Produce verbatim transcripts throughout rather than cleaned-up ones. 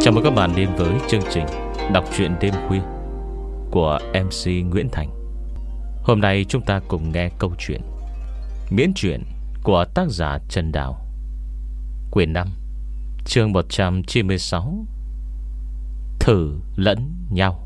Chào mừng các bạn đến với chương trình đọc truyện đêm khuya của em xê Nguyễn Thành. Hôm nay chúng ta cùng nghe câu chuyện miễn truyện của tác giả Trần Đào, quyển năm, chương một trăm chín mươi sáu, Thử lẫn nhau.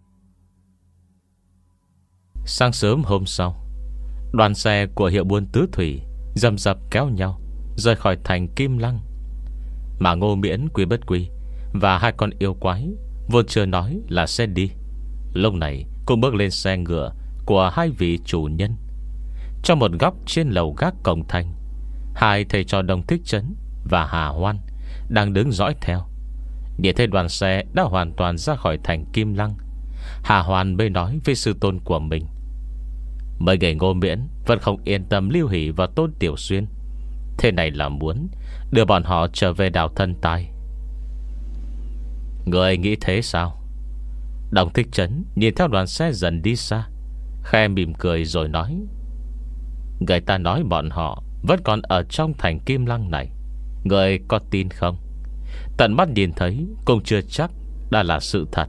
Sáng sớm hôm sau, đoàn xe của hiệu buôn Tứ Thủy dầm dập kéo nhau rời khỏi thành Kim Lăng. Mà Ngô Miễn, Quý Bất Quy và hai con yêu quái vốn chưa nói là sẽ đi, lúc này cũng bước lên xe ngựa của hai vị chủ nhân. Trong một góc trên lầu gác cổng thành, hai thầy trò Đồng Thích Trấn và Hà Hoan đang đứng dõi theo. Nhìn thấy đoàn xe đã hoàn toàn ra khỏi thành Kim Lăng, Hà Hoan mới nói với sư tôn của mình: mấy người Ngô Miễn vẫn không yên tâm Lưu Hỷ và Tôn Tiểu Xuyên, thế này là muốn đưa bọn họ trở về đảo Thân Tai. Người nghĩ thế sao? Đồng Thích Trấn nhìn theo đoàn xe dần đi xa, khẽ mỉm cười rồi nói: người ta nói bọn họ vẫn còn ở trong thành Kim Lăng này, người có tin không? Tận mắt nhìn thấy cũng chưa chắc đã là sự thật.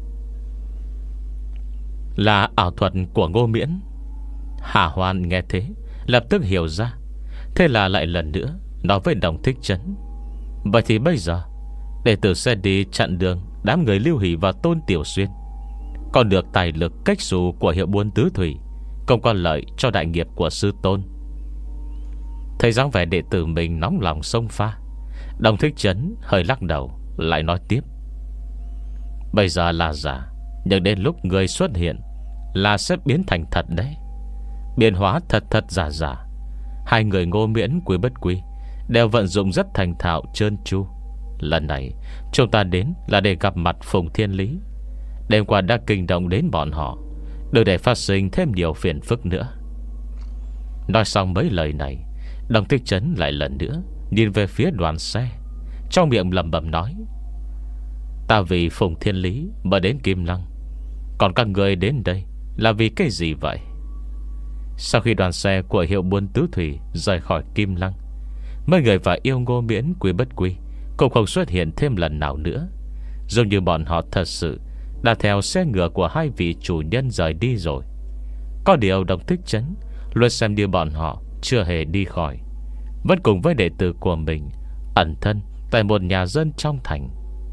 Là ảo thuật của Ngô Miễn. Hà Hoan nghe thế lập tức hiểu ra, thế là lại lần nữa nói với Đồng Thích Trấn: vậy thì bây giờ đệ tử sẽ đi chặn đường đám người Lưu Hỷ và Tôn Tiểu Xuyên, còn được tài lực cách xù của hiệu buôn Tứ Thủy, không có lợi cho đại nghiệp của sư tôn. Thấy dáng vẻ đệ tử mình nóng lòng xông pha, Đồng Thích Trấn hơi lắc đầu, lại nói tiếp: bây giờ là giả, nhưng đến lúc người xuất hiện là sẽ biến thành thật đấy. Biến hóa thật thật giả giả. Hai người Ngô Miễn, Quý Bất Quy đều vận dụng rất thành thạo trơn tru. Lần này chúng ta đến là để gặp mặt Phùng Thiên Lý. Đêm qua đã kinh động đến bọn họ, đừng để phát sinh thêm nhiều phiền phức nữa. Nói xong mấy lời này, Đồng Thích Trấn lại lần nữa nhìn về phía đoàn xe, trong miệng lẩm bẩm nói: ta vì Phùng Thiên Lý mà đến Kim Lăng, còn các người đến đây là vì cái gì vậy? Sau khi đoàn xe của hiệu buôn Tứ Thủy rời khỏi Kim Lăng, mấy người và yêu Ngô Miễn, Quý Bất Quy cũng không xuất hiện thêm lần nào nữa, giống như bọn họ thật sự đã theo xe ngựa của hai vị chủ nhân rời đi rồi. Có điều Đồng Thích Trấn luôn xem như bọn họ chưa hề đi khỏi, vẫn cùng với đệ tử của mình ẩn thân tại một nhà dân trong thành.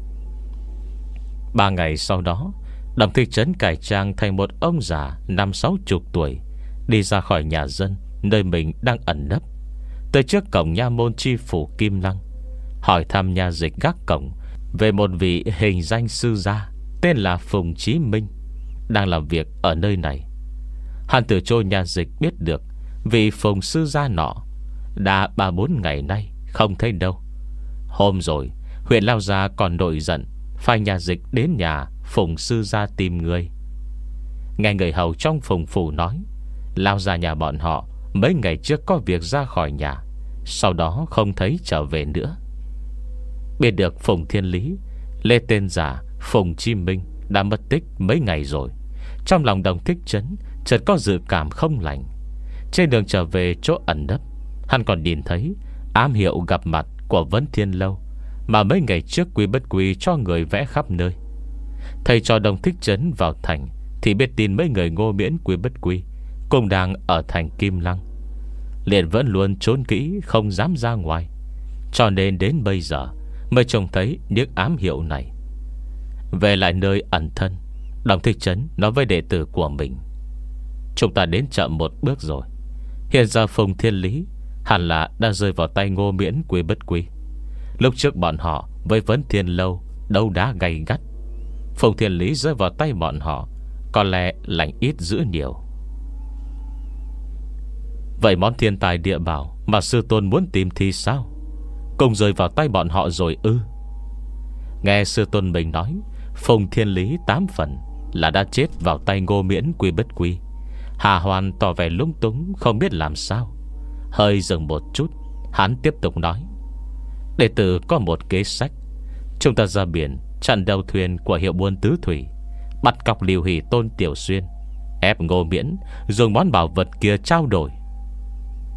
Ba ngày sau đó, Đồng Thích Trấn cải trang thành một ông già năm sáu chục tuổi, đi ra khỏi nhà dân nơi mình đang ẩn nấp, tới trước cổng nha môn chi phủ Kim Lăng, hỏi thăm nha dịch gác cổng về một vị hình danh sư gia tên là Phùng Chí Minh đang làm việc ở nơi này. Hắn từ chỗ nha dịch biết được vị Phùng sư gia nọ đã ba bốn ngày nay không thấy đâu. Hôm rồi huyện Lao Gia còn nổi giận, phái nha dịch đến nhà Phùng sư gia tìm người. Nghe người hầu trong Phùng phủ nói, Lao Gia nhà bọn họ mấy ngày trước có việc ra khỏi nhà, sau đó không thấy trở về nữa. Biết được Phùng Thiên Lý lê tên giả Phùng Chi Minh đã mất tích mấy ngày rồi, trong lòng Đồng Thích Trấn chợt có dự cảm không lành. Trên đường trở về chỗ ẩn nấp, hắn còn nhìn thấy ám hiệu gặp mặt của Vấn Thiên Lâu mà mấy ngày trước Quý Bất Quy cho người vẽ khắp nơi. Thầy cho Đồng Thích Trấn vào thành thì biết tin mấy người Ngô Miễn, Quý Bất Quy cũng đang ở thành Kim Lăng, liền vẫn luôn trốn kỹ, không dám ra ngoài, cho nên đến bây giờ mới trông thấy những ám hiệu này. Về lại nơi ẩn thân, Đồng Thích Trấn nói với đệ tử của mình: chúng ta đến chậm một bước rồi. Hiện giờ Phùng Thiên Lý hẳn là đã rơi vào tay Ngô Miễn, Quý Bất Quy. Lúc trước bọn họ với Vấn Thiên Lâu đấu đá gay gắt, Phùng Thiên Lý rơi vào tay bọn họ có lẽ lành ít dữ nhiều. Vậy món thiên tài địa bảo mà sư tôn muốn tìm thì sao? Cùng rơi vào tay bọn họ rồi ư? Nghe sư tôn mình nói Phùng Thiên Lý tám phần là đã chết vào tay Ngô Miễn, Quý Bất Quy, Hà Hoan tỏ vẻ lung túng không biết làm sao. Hơi dừng một chút, hắn tiếp tục nói: đệ tử có một kế sách. Chúng ta ra biển chặn đầu thuyền của hiệu buôn Tứ Thủy, bắt cóc Lưu Hỷ, Tôn Tiểu Xuyên, ép Ngô Miễn dùng món bảo vật kia trao đổi.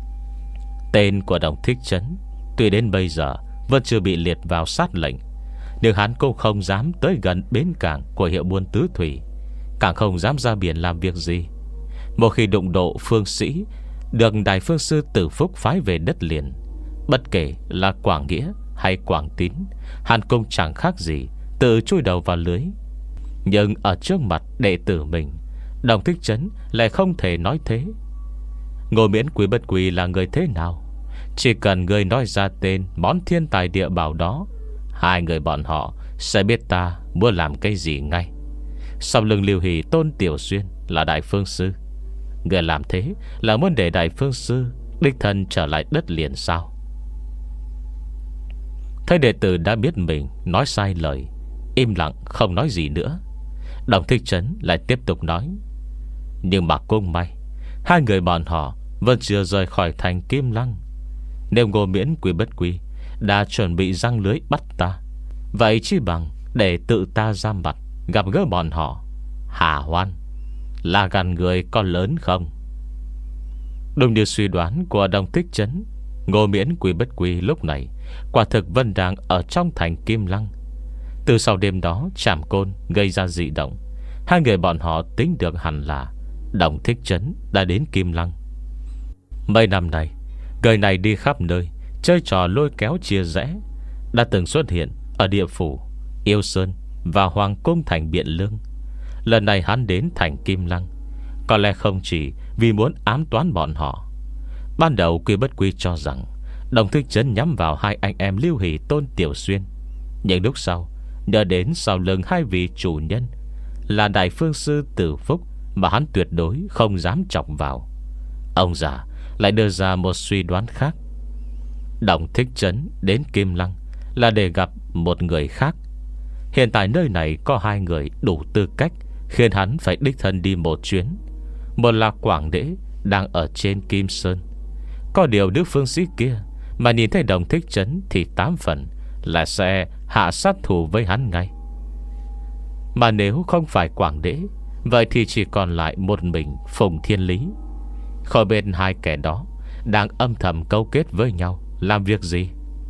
Tên của Đồng Thích Trấn tuy đến bây giờ vẫn chưa bị liệt vào sát lệnh, Nhưng hắn cũng không dám tới gần bến cảng của hiệu buôn tứ thủy, càng không dám ra biển làm việc gì. Một khi đụng độ phương sĩ được Đại Phương Sư Tử Phúc phái về đất liền, bất kể là Quảng Nghĩa hay Quảng Tín, hắn cũng chẳng khác gì tự chui đầu vào lưới. Nhưng ở trước mặt đệ tử mình, Đồng Thích Trấn lại không thể nói thế. Ngô Miễn Quý Bất Quý là người thế nào? Chỉ cần người nói ra tên món thiên tài địa bảo đó, hai người bọn họ sẽ biết ta muốn làm cái gì ngay. Sau lưng Lưu Hỷ Tôn Tiểu Xuyên là Đại Phương Sư. Người làm thế là muốn để Đại Phương Sư đích thân trở lại đất liền sao? Thấy đệ tử đã biết mình nói sai lời, im lặng không nói gì nữa, Đồng Thích Trấn lại tiếp tục nói: Nhưng mà cũng may, hai người bọn họ vẫn chưa rời khỏi thành Kim Lăng. Nếu Ngô Miễn Quý Bất Quý đã chuẩn bị răng lưới bắt ta, vậy chi bằng để tự ta ra mặt gặp gỡ bọn họ. Hả Hoan, là gan người có lớn không? Đúng như suy đoán của Đồng Thích Trấn, Ngô Miễn Quý Bất Quý lúc này quả thực vẫn đang ở trong thành Kim Lăng. Từ sau đêm đó Trảm Côn gây ra dị động, hai người bọn họ tính được hẳn là Đồng Thích Trấn đã đến Kim Lăng. Mấy năm nay, người này đi khắp nơi chơi trò lôi kéo chia rẽ, đã từng xuất hiện ở địa phủ, Yêu Sơn và Hoàng Cung thành Biện Lương. Lần này hắn đến thành Kim Lăng, có lẽ không chỉ vì muốn ám toán bọn họ. Ban đầu Quý Bất Quý cho rằng Đồng Thích Trấn nhắm vào hai anh em Lưu Hỷ Tôn Tiểu Xuyên, nhưng lúc sau nhớ đến sau lưng hai vị chủ nhân là Đại Phương Sư Tử Phúc mà hắn tuyệt đối không dám chọc vào. Ông già lại đưa ra một suy đoán khác. Đồng Thích Trấn đến Kim Lăng là để gặp một người khác. Hiện tại nơi này có hai người đủ tư cách khiến hắn phải đích thân đi một chuyến. Một là Quảng Đễ đang ở trên Kim Sơn. Có điều đức phương sĩ kia mà nhìn thấy Đồng Thích Trấn thì tám phần là sẽ hạ sát thủ với hắn ngay. Mà nếu không phải Quảng Đễ, vậy thì chỉ còn lại một mình Phùng Thiên Lý. Khỏi bên hai kẻ đó đang âm thầm câu kết với nhau làm việc gì?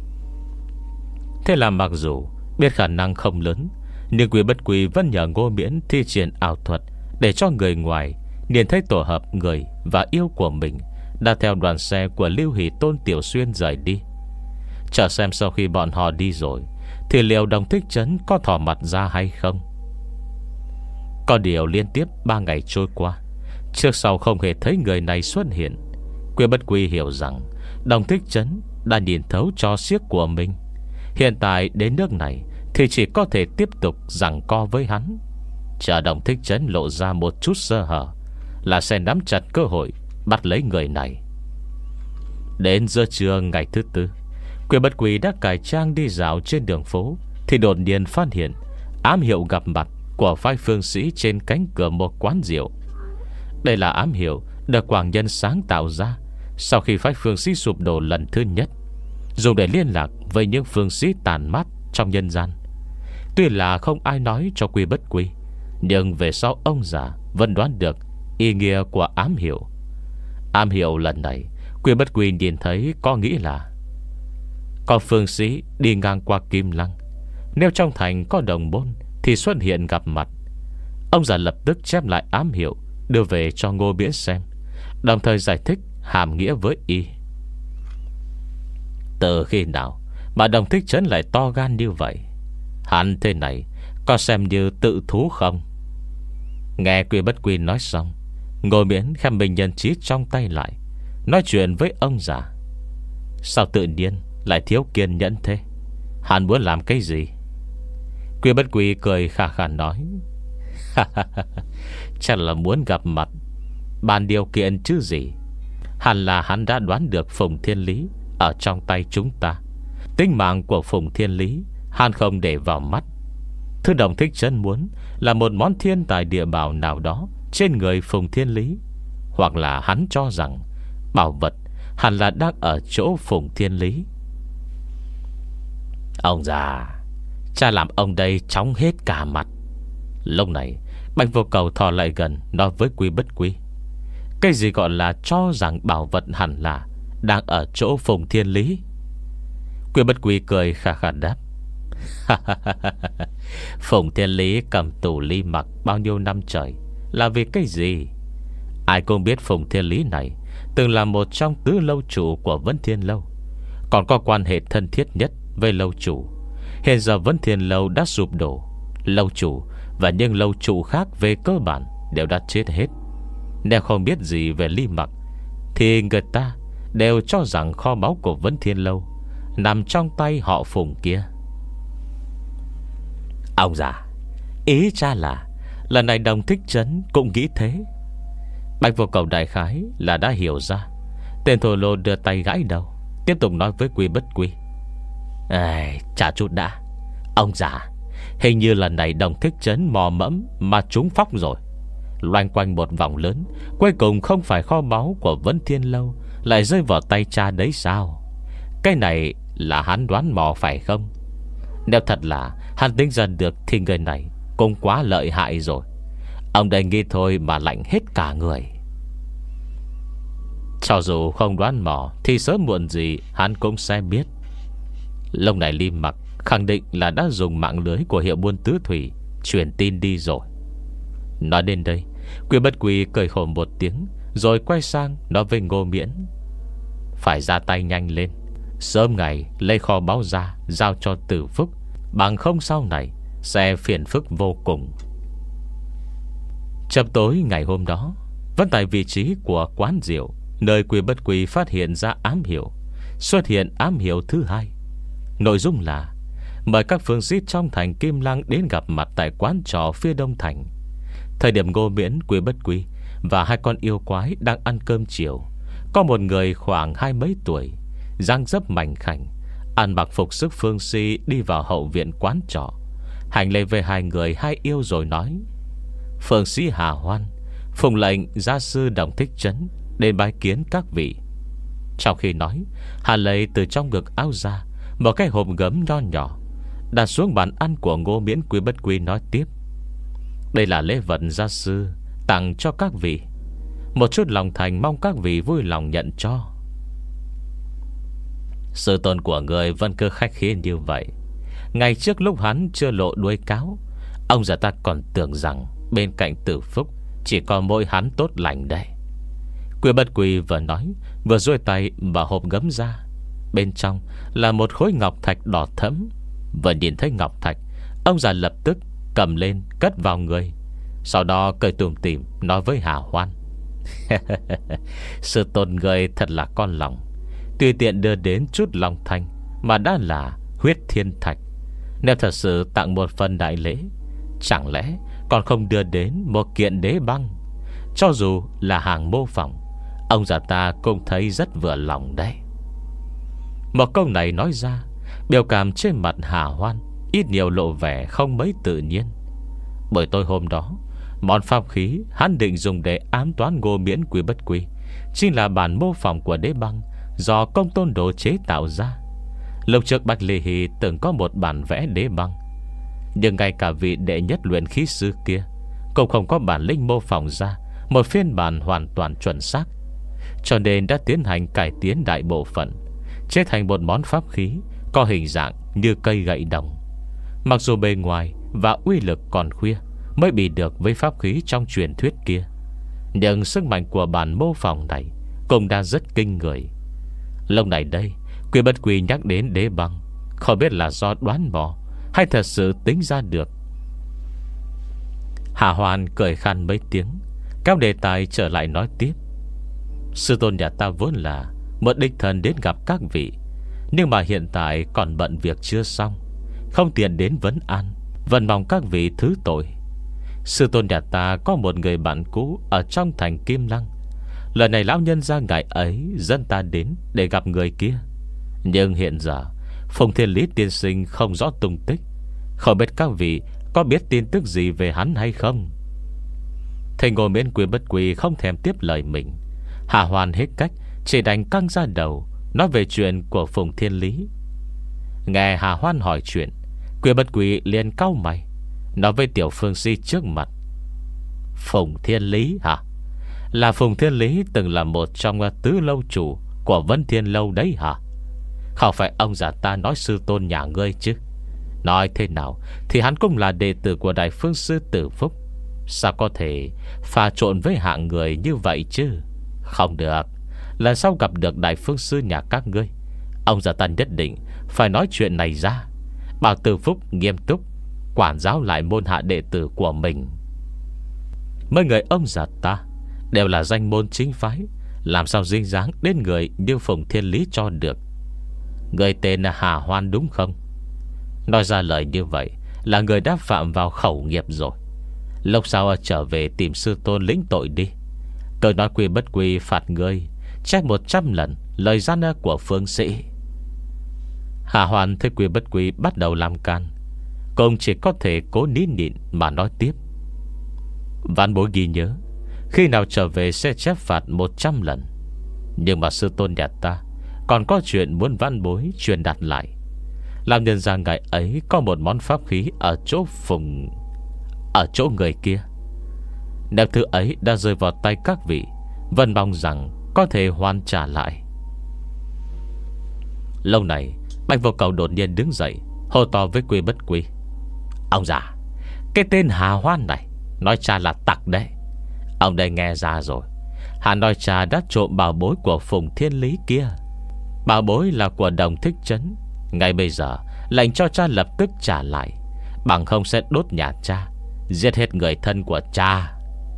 Thế là mặc dù biết khả năng không lớn, nhưng Quý Bất Quý vẫn nhờ Ngô Miễn thi triển ảo thuật để cho người ngoài nhìn thấy tổ hợp người và yêu của mình đã theo đoàn xe của Lưu Hỷ Tôn Tiểu Xuyên rời đi. Chờ xem sau khi bọn họ đi rồi thì liệu Đồng Thích Trấn có thò mặt ra hay không. Có điều liên tiếp ba ngày trôi qua, trước sau không hề thấy người này xuất hiện. Quý Bất Quý hiểu rằng Đồng Thích Trấn đã nhìn thấu trò xiếc của mình. Hiện tại đến nước này thì chỉ có thể tiếp tục giằng co với hắn. Chờ Đồng Thích Trấn lộ ra một chút sơ hở là sẽ nắm chặt cơ hội bắt lấy người này. Đến giữa trưa ngày thứ tư, Quý Bất Quý đã cải trang đi dạo trên đường phố thì đột nhiên phát hiện ám hiệu gặp mặt của phái phương sĩ trên cánh cửa một quán rượu. Đây là ám hiệu được Quảng Nhân sáng tạo ra sau khi phái phương sĩ sụp đổ lần thứ nhất, dùng để liên lạc với những phương sĩ tàn mát trong nhân gian. Tuy là không ai nói cho Quý Bất Quý, nhưng về sau ông già vẫn đoán được ý nghĩa của ám hiệu. Ám hiệu lần này Quý Bất Quý nhìn thấy có nghĩ là có phương sĩ đi ngang qua Kim Lăng, nếu trong thành có đồng môn thì xuất hiện gặp mặt. Ông già lập tức chép lại ám hiệu đưa về cho Ngô Miễn xem, đồng thời giải thích hàm nghĩa với y. Từ khi nào mà Đồng Thích Trấn lại to gan như vậy? Hắn thế này có xem như tự thú không? Nghe Quý Bất Quý nói xong, Ngô Miễn khép bình nhân trí trong tay lại, nói chuyện với ông già. Sao tự nhiên lại thiếu kiên nhẫn thế? Hắn muốn làm cái gì? Quý Bất Quý cười khà khà nói: Chắc là muốn gặp mặt, bàn điều kiện chứ gì. Hẳn là hắn đã đoán được Phùng Thiên Lý ở trong tay chúng ta. Tính mạng của Phùng Thiên Lý hắn không để vào mắt. Thứ Đồng Thích Trấn muốn là một món thiên tài địa bảo nào đó trên người Phùng Thiên Lý, hoặc là hắn cho rằng bảo vật hẳn là đang ở chỗ Phùng Thiên Lý. Ông già, cha làm ông đây chóng hết cả mặt. Lúc này Bạch Vô Cầu thò lại gần nói với Quý Bất Quý: Cái gì gọi là cho rằng bảo vật hẳn là đang ở chỗ Phùng Thiên Lý? Quý Bất Quý cười khà khà đáp: Phùng Thiên Lý cầm tù Ly Mặc bao nhiêu năm trời là vì cái gì? Ai cũng biết Phùng Thiên Lý này từng là một trong tứ lâu chủ của Vấn Thiên Lâu, còn có quan hệ thân thiết nhất với lâu chủ. Hiện giờ Vấn Thiên Lâu đã sụp đổ, lâu chủ và những lâu chủ khác về cơ bản đều đã chết hết. Nếu không biết gì về Ly Mặc thì người ta đều cho rằng kho báu của Vấn Thiên Lâu nằm trong tay họ Phùng kia. Ông già, ý cha là lần này Đồng Thích Trấn cũng nghĩ thế. Bạch Vô Cầu đại khái là đã hiểu ra. Tên thổ lô đưa tay gãi đầu, tiếp tục nói với Quy Bất Quy: "Ê, trả chút đã. Ông già, hình như lần này Đồng Thích Trấn mò mẫm mà trúng phóc rồi. Loanh quanh một vòng lớn, cuối cùng không phải kho báu của Vấn Thiên Lâu lại rơi vào tay cha đấy sao? Cái này là hắn đoán mò phải không? Nếu thật là hắn tính ra được thì người này cũng quá lợi hại rồi. Ông đây nghĩ thôi mà lạnh hết cả người." Cho dù không đoán mò thì sớm muộn gì hắn cũng sẽ biết. Lúc này Ly Mặc khẳng định là đã dùng mạng lưới của hiệu buôn tứ thủy truyền tin đi rồi. Nói đến đây, Quy Bất Quy cười khổ một tiếng, rồi quay sang nói với Ngô Miễn: "Phải ra tay nhanh lên, sớm ngày lấy kho báu ra giao cho Tử Phúc, bằng không sau này sẽ phiền phức vô cùng." Chập tối ngày hôm đó, vẫn tại vị trí của quán rượu nơi Quy Bất Quy phát hiện ra ám hiệu, xuất hiện ám hiệu thứ hai. Nội dung là mời các phương sĩ trong thành Kim Lăng đến gặp mặt tại quán trò phía đông thành. Thời điểm Ngô Miễn, Quy Bất Quy và hai con yêu quái đang ăn cơm chiều, có một người khoảng hai mấy tuổi, dáng dấp mảnh khảnh, ăn mặc phục sức phương sĩ đi vào hậu viện quán trọ, hành lễ về hai người hai yêu rồi nói: "Phương sĩ Hà Hoan, phụng lệnh gia sư Đồng Thích Trấn đến bái kiến các vị." Trong khi nói, Hà lấy từ trong ngực áo ra một cái hộp gấm nho nhỏ, đặt xuống bàn ăn của Ngô Miễn. Quy Bất Quy nói tiếp: "Đây là lễ vật gia sư tặng cho các vị, một chút lòng thành, mong các vị vui lòng nhận cho." Sư tôn của người vẫn cứ khách khí như vậy. Ngày trước lúc hắn chưa lộ đuôi cáo, ông già ta còn tưởng rằng bên cạnh Tử Phúc chỉ còn mỗi hắn tốt lành đây. Quy Bất Quy vừa nói vừa duỗi tay mở hộp gấm ra. Bên trong là một khối ngọc thạch đỏ thẫm. Vừa nhìn thấy ngọc thạch, ông già lập tức cầm lên cất vào người, sau đó cười tủm tỉm nói với Hà Hoan: "Sư tôn người thật là con lòng, tùy tiện đưa đến chút lòng thành mà đã là huyết thiên thạch. Nếu thật sự tặng một phần đại lễ, chẳng lẽ còn không đưa đến một kiện đế băng? Cho dù là hàng mô phỏng, ông già ta cũng thấy rất vừa lòng đấy." Một câu này nói ra, biểu cảm trên mặt Hà Hoan ít nhiều lộ vẻ không mấy tự nhiên. Bởi tối hôm đó, món pháp khí hắn định dùng để ám toán Ngô Miễn, Quy Bất Quy chính là bản mô phỏng của đế băng do Công Tôn Đồ chế tạo ra. Lúc trước Bạch Lê Hy từng có một bản vẽ đế băng, nhưng ngay cả vị đệ nhất luyện khí sư kia cũng không có bản lĩnh mô phỏng ra một phiên bản hoàn toàn chuẩn xác, cho nên đã tiến hành cải tiến đại bộ phận, chế thành một món pháp khí có hình dạng như cây gậy đồng. Mặc dù bề ngoài và uy lực còn khuya mới bị được với pháp khí trong truyền thuyết kia, nhưng sức mạnh của bản mô phỏng này cũng đã rất kinh người. Lúc này đây, Quy Bất Quy nhắc đến đế băng, không biết là do đoán mò hay thật sự tính ra được. Hà Hoan cười khan mấy tiếng, kéo đề tài trở lại nói tiếp: "Sư tôn nhà ta vốn là một đích thân đến gặp các vị, nhưng mà hiện tại còn bận việc chưa xong, không tiện đến vấn an, vẫn mong các vị thứ tội. Sư tôn nhà ta có một người bạn cũ ở trong thành Kim Lăng. Lần này lão nhân ra ngày ấy dẫn ta đến để gặp người kia, nhưng hiện giờ Phùng Thiên Lý tiên sinh không rõ tung tích. Không biết các vị có biết tin tức gì về hắn hay không?" Thầy Ngô Miễn, Quy Bất Quy không thèm tiếp lời mình. Hà Hoan hết cách, chỉ đành căng ra đầu nói về chuyện của Phùng Thiên Lý. Nghe Hà Hoan hỏi chuyện, Quy Bất Quy liền cau mày, nói với tiểu phương si trước mặt: "Phùng Thiên Lý hả? Là Phùng Thiên Lý từng là một trong tứ lâu chủ của Vân Thiên Lâu đấy hả? Không phải ông già ta nói sư tôn nhà ngươi chứ? Nói thế nào thì hắn cũng là đệ tử của Đại Phương Sư Tử Phúc, sao có thể pha trộn với hạng người như vậy chứ? Không được. Lần sau gặp được Đại Phương Sư nhà các ngươi, ông già ta nhất định phải nói chuyện này ra, bảo Tử Phúc nghiêm túc quản giáo lại môn hạ đệ tử của mình. Mấy người ông già ta đều là danh môn chính phái, làm sao dính dáng đến người như Phùng Thiên Lý cho được. Người tên là Hà Hoan đúng không? Nói ra lời như vậy là người đã phạm vào khẩu nghiệp rồi. Lúc sau trở về tìm sư tôn lĩnh tội đi. Tôi nói quy bất quy phạt ngươi trách một trăm lần lời gian của phương sĩ. Hà Hoan thấy quy bất quy bắt đầu làm can, cũng chỉ có thể cố nín nhịn mà nói tiếp. Vãn bối ghi nhớ, khi nào trở về sẽ chép phạt một trăm lần. Nhưng mà sư tôn nhà ta còn có chuyện muốn vãn bối truyền đạt lại. Làm nhân ra ngày ấy có một món pháp khí ở chỗ Phùng, ở chỗ người kia. Nếu thứ ấy đã rơi vào tay các vị, vẫn mong rằng có thể hoàn trả lại. Lâu này Bạch Vô Cầu đột nhiên đứng dậy, hô to với quy bất quy: ông già, cái tên Hà Hoan này nói cha là tặc đấy. Ông đây nghe ra rồi. Hắn nói cha đã trộm bảo bối của Phùng Thiên Lý kia. Bảo bối là của Đồng Thích Trấn. Ngay bây giờ lệnh cho cha lập tức trả lại, bằng không sẽ đốt nhà cha, giết hết người thân của cha.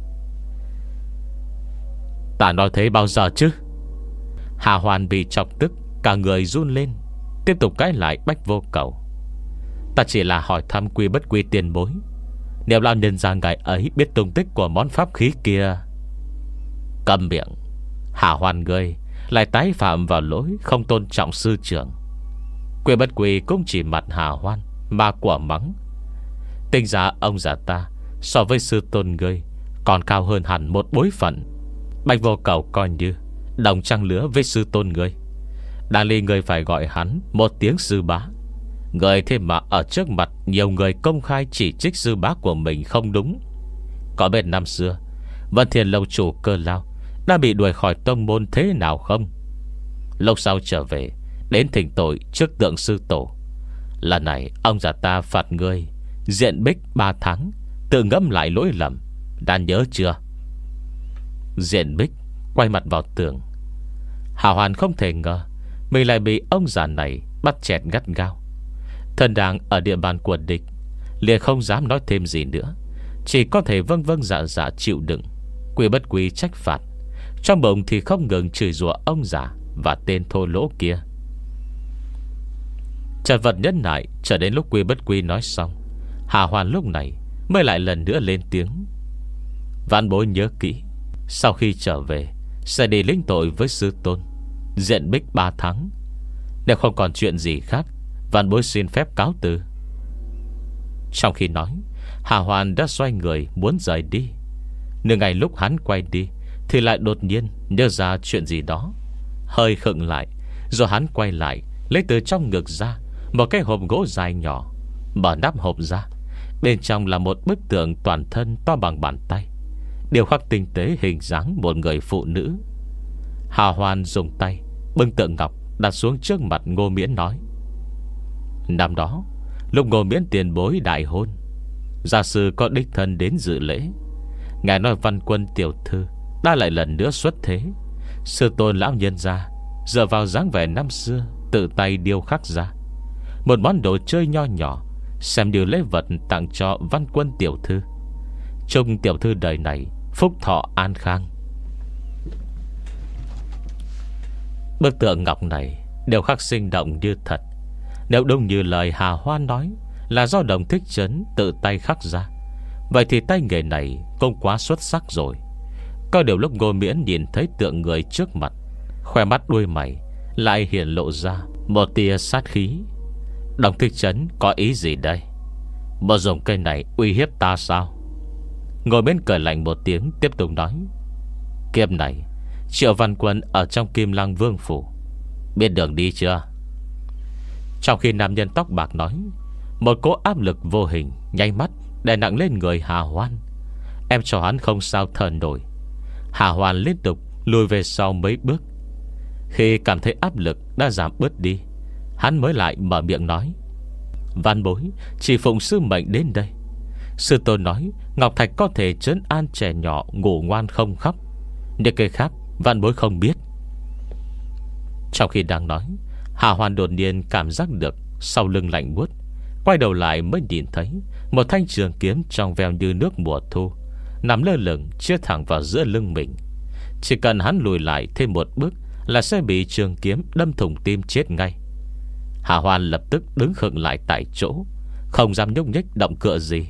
Ta nói thế bao giờ chứ? Hà Hoan bị chọc tức, cả người run lên, tiếp tục cãi lại Bách Vô Cầu: ta chỉ là hỏi thăm quy bất quy tiền bối, nếu lão nhân ra ngày ấy biết tung tích của món pháp khí kia. Câm miệng. Hà Hoan ngươi lại tái phạm vào lỗi không tôn trọng sư trưởng. Quy bất quy cũng chỉ mặt Hà Hoan mà quả mắng: tính ra ông già ta so với sư tôn ngươi còn cao hơn hẳn một bối phận. Bạch Vô Cầu coi như đồng trang lứa với sư tôn ngươi. Đáng lý ngươi phải gọi hắn một tiếng sư bá. Ngươi thế mà ở trước mặt nhiều người công khai chỉ trích sư bá của mình không đúng. Có bên năm xưa Vân Thiên lâu chủ Cơ Lao đã bị đuổi khỏi tông môn thế nào không? Lúc sau trở về đến thỉnh tội trước tượng sư tổ. Lần này ông già ta phạt ngươi diện bích ba tháng, tự ngẫm lại lỗi lầm, đã nhớ chưa? Diện bích quay mặt vào tường. Hà Hoàn không thể ngờ mình lại bị ông già này bắt chẹt gắt gao. Thân đang ở địa bàn của địch, liền không dám nói thêm gì nữa, chỉ có thể vâng vâng dạ dạ chịu đựng. Quy bất quy trách phạt, trong bụng thì không ngừng chửi rủa ông già và tên thô lỗ kia. Trần vật nhân lại. Chờ đến lúc quy bất quy nói xong, Hà Hoàn lúc này mới lại lần nữa lên tiếng: vãn bối nhớ kỹ, sau khi trở về sẽ đi lĩnh tội với sư tôn, diện bích ba tháng. Nếu không còn chuyện gì khác, vãn bối xin phép cáo từ. Trong khi nói, Hà Hoàn đã xoay người muốn rời đi. Nửa ngày lúc hắn quay đi thì lại đột nhiên nhớ ra chuyện gì đó, hơi khựng lại. Rồi hắn quay lại, lấy từ trong ngực ra một cái hộp gỗ dài nhỏ. Mở nắp hộp ra, bên trong là một bức tượng toàn thân to bằng bàn tay, điêu khắc tinh tế hình dáng một người phụ nữ. Hà Hoàn dùng tay bưng tượng ngọc đặt xuống trước mặt Ngô Miễn, nói: năm đó lúc Ngô Miễn tiền bối đại hôn, gia sư có đích thân đến dự lễ. Ngài nói Văn Quân tiểu thư đã lại lần nữa xuất thế. Sư tôn lão nhân gia dựa vào dáng vẻ năm xưa tự tay điêu khắc ra một món đồ chơi nho nhỏ, xem như lễ vật tặng cho Văn Quân tiểu thư. Chúc tiểu thư đời này phúc thọ an khang. Bức tượng ngọc này đều khắc sinh động như thật. Nếu đúng như lời Hà Hoan nói là do Đồng Thích Trấn tự tay khắc ra, vậy thì tay nghề này cũng quá xuất sắc rồi. Có điều lúc Ngô Miễn nhìn thấy tượng người trước mặt, khoe mắt đuôi mày lại hiện lộ ra một tia sát khí. Đồng Thích Trấn có ý gì đây? Mà dùng cây này uy hiếp ta sao? Ngô Miễn cười lạnh một tiếng, tiếp tục nói: kiếp này Triệu Văn Quân ở trong Kim Lăng Vương phủ, biết đường đi chưa? Trong khi nam nhân tóc bạc nói, một cỗ áp lực vô hình nháy mắt đè nặng lên người Hà Hoan. Em cho hắn không sao thở nổi. Hà Hoan liên tục lùi về sau mấy bước. Khi cảm thấy áp lực đã giảm bớt đi, hắn mới lại mở miệng nói: Văn bối chỉ phụng sư mệnh đến đây. Sư tôn nói ngọc thạch có thể trấn an trẻ nhỏ ngủ ngoan không khóc, những cái khác văn bối không biết. Trong khi đang nói, Hà Hoan đột nhiên cảm giác được sau lưng lạnh buốt. Quay đầu lại mới nhìn thấy một thanh trường kiếm trong veo như nước mùa thu nằm lơ lửng chia thẳng vào giữa lưng mình. Chỉ cần hắn lùi lại thêm một bước là sẽ bị trường kiếm đâm thủng tim chết ngay. Hà Hoan lập tức đứng khựng lại tại chỗ, không dám nhúc nhích động cựa gì.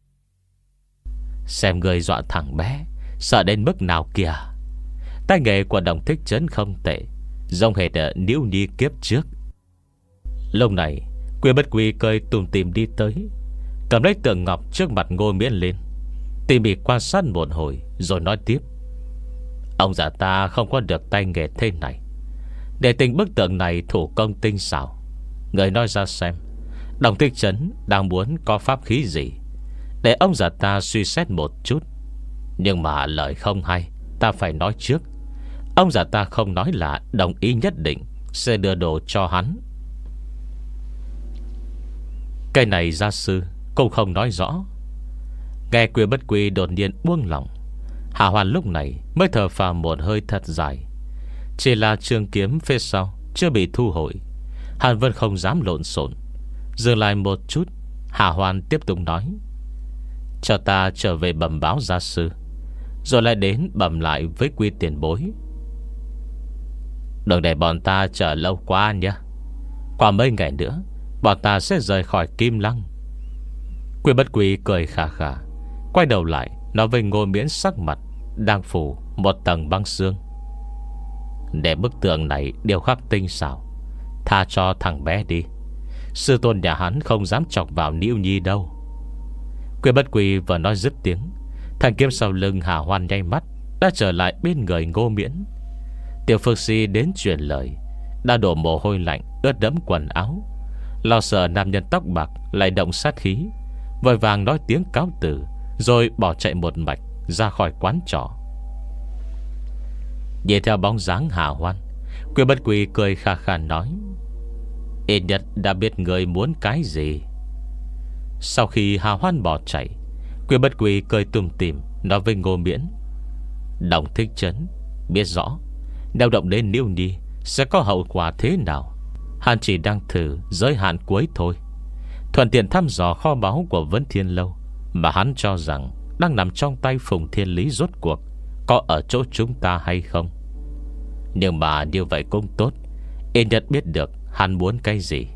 Xem người dọa thằng bé sợ đến mức nào kìa. Tay nghề của Đồng Thích Trấn không tệ, giống hệt Niễu Nhi kiếp trước. Lúc này Quy Bất Quy cơi tùm tìm đi tới, cầm lấy tượng ngọc trước mặt Ngô Miễn lên, tỉ mỉ quan sát một hồi rồi nói tiếp: Ông già ta không có được tay nghề thế này, để tình bức tượng này thủ công tinh xảo. Người nói ra xem, Đồng Thích Trấn đang muốn có pháp khí gì, để ông già ta suy xét một chút. Nhưng mà lời không hay, ta phải nói trước. Ông già ta không nói là đồng ý nhất định sẽ đưa đồ cho hắn. Cái này gia sư cũng không nói rõ. Nghe Quy Bất Quy đột nhiên buông lỏng, Hà Hoan lúc này mới thở phào một hơi thật dài. Chỉ là trường kiếm phía sau chưa bị thu hồi, hắn vẫn không dám lộn xộn. Dừng lại một chút, Hà Hoan tiếp tục nói: Cho ta trở về bẩm báo gia sư, rồi lại đến bẩm lại với Quy tiền bối. Đừng để bọn ta chờ lâu quá nhé. Qua mấy ngày nữa bọn ta sẽ rời khỏi Kim Lăng. Quy Bất Quy cười khà khà, quay đầu lại nói với Ngô Miễn sắc mặt đang phủ một tầng băng sương: Để bức tượng này điêu khắc tinh xảo, tha cho thằng bé đi. Sư tôn nhà hắn không dám chọc vào Niễu Nhi đâu. Quy Bất Quy vừa nói dứt tiếng, thanh kiếm sau lưng Hà Hoan nháy mắt đã trở lại bên người Ngô Miễn. Tiểu Phước Si đến truyền lời, đã đổ mồ hôi lạnh ướt đẫm quần áo, lo sợ nam nhân tóc bạc lại động sát khí, vội vàng nói tiếng cáo từ, rồi bỏ chạy một mạch ra khỏi quán trọ. Nhìn theo bóng dáng Hà Hoan, Quy Bất Quy cười khà khà nói: Ít nhất đã biết người muốn cái gì. Sau khi Hà Hoan bỏ chạy, Quy Bất Quy cười tùm tìm nói với Ngô Miễn: Đồng Thích Trấn biết rõ nếu động đến Niễu Nhi sẽ có hậu quả thế nào. Hắn chỉ đang thử giới hạn cuối thôi, thuận tiện thăm dò kho báu của Vấn Thiên Lâu mà hắn cho rằng đang nằm trong tay Phùng Thiên Lý rốt cuộc có ở chỗ chúng ta hay không. Nhưng mà như vậy cũng tốt, ít nhất biết được hắn muốn cái gì.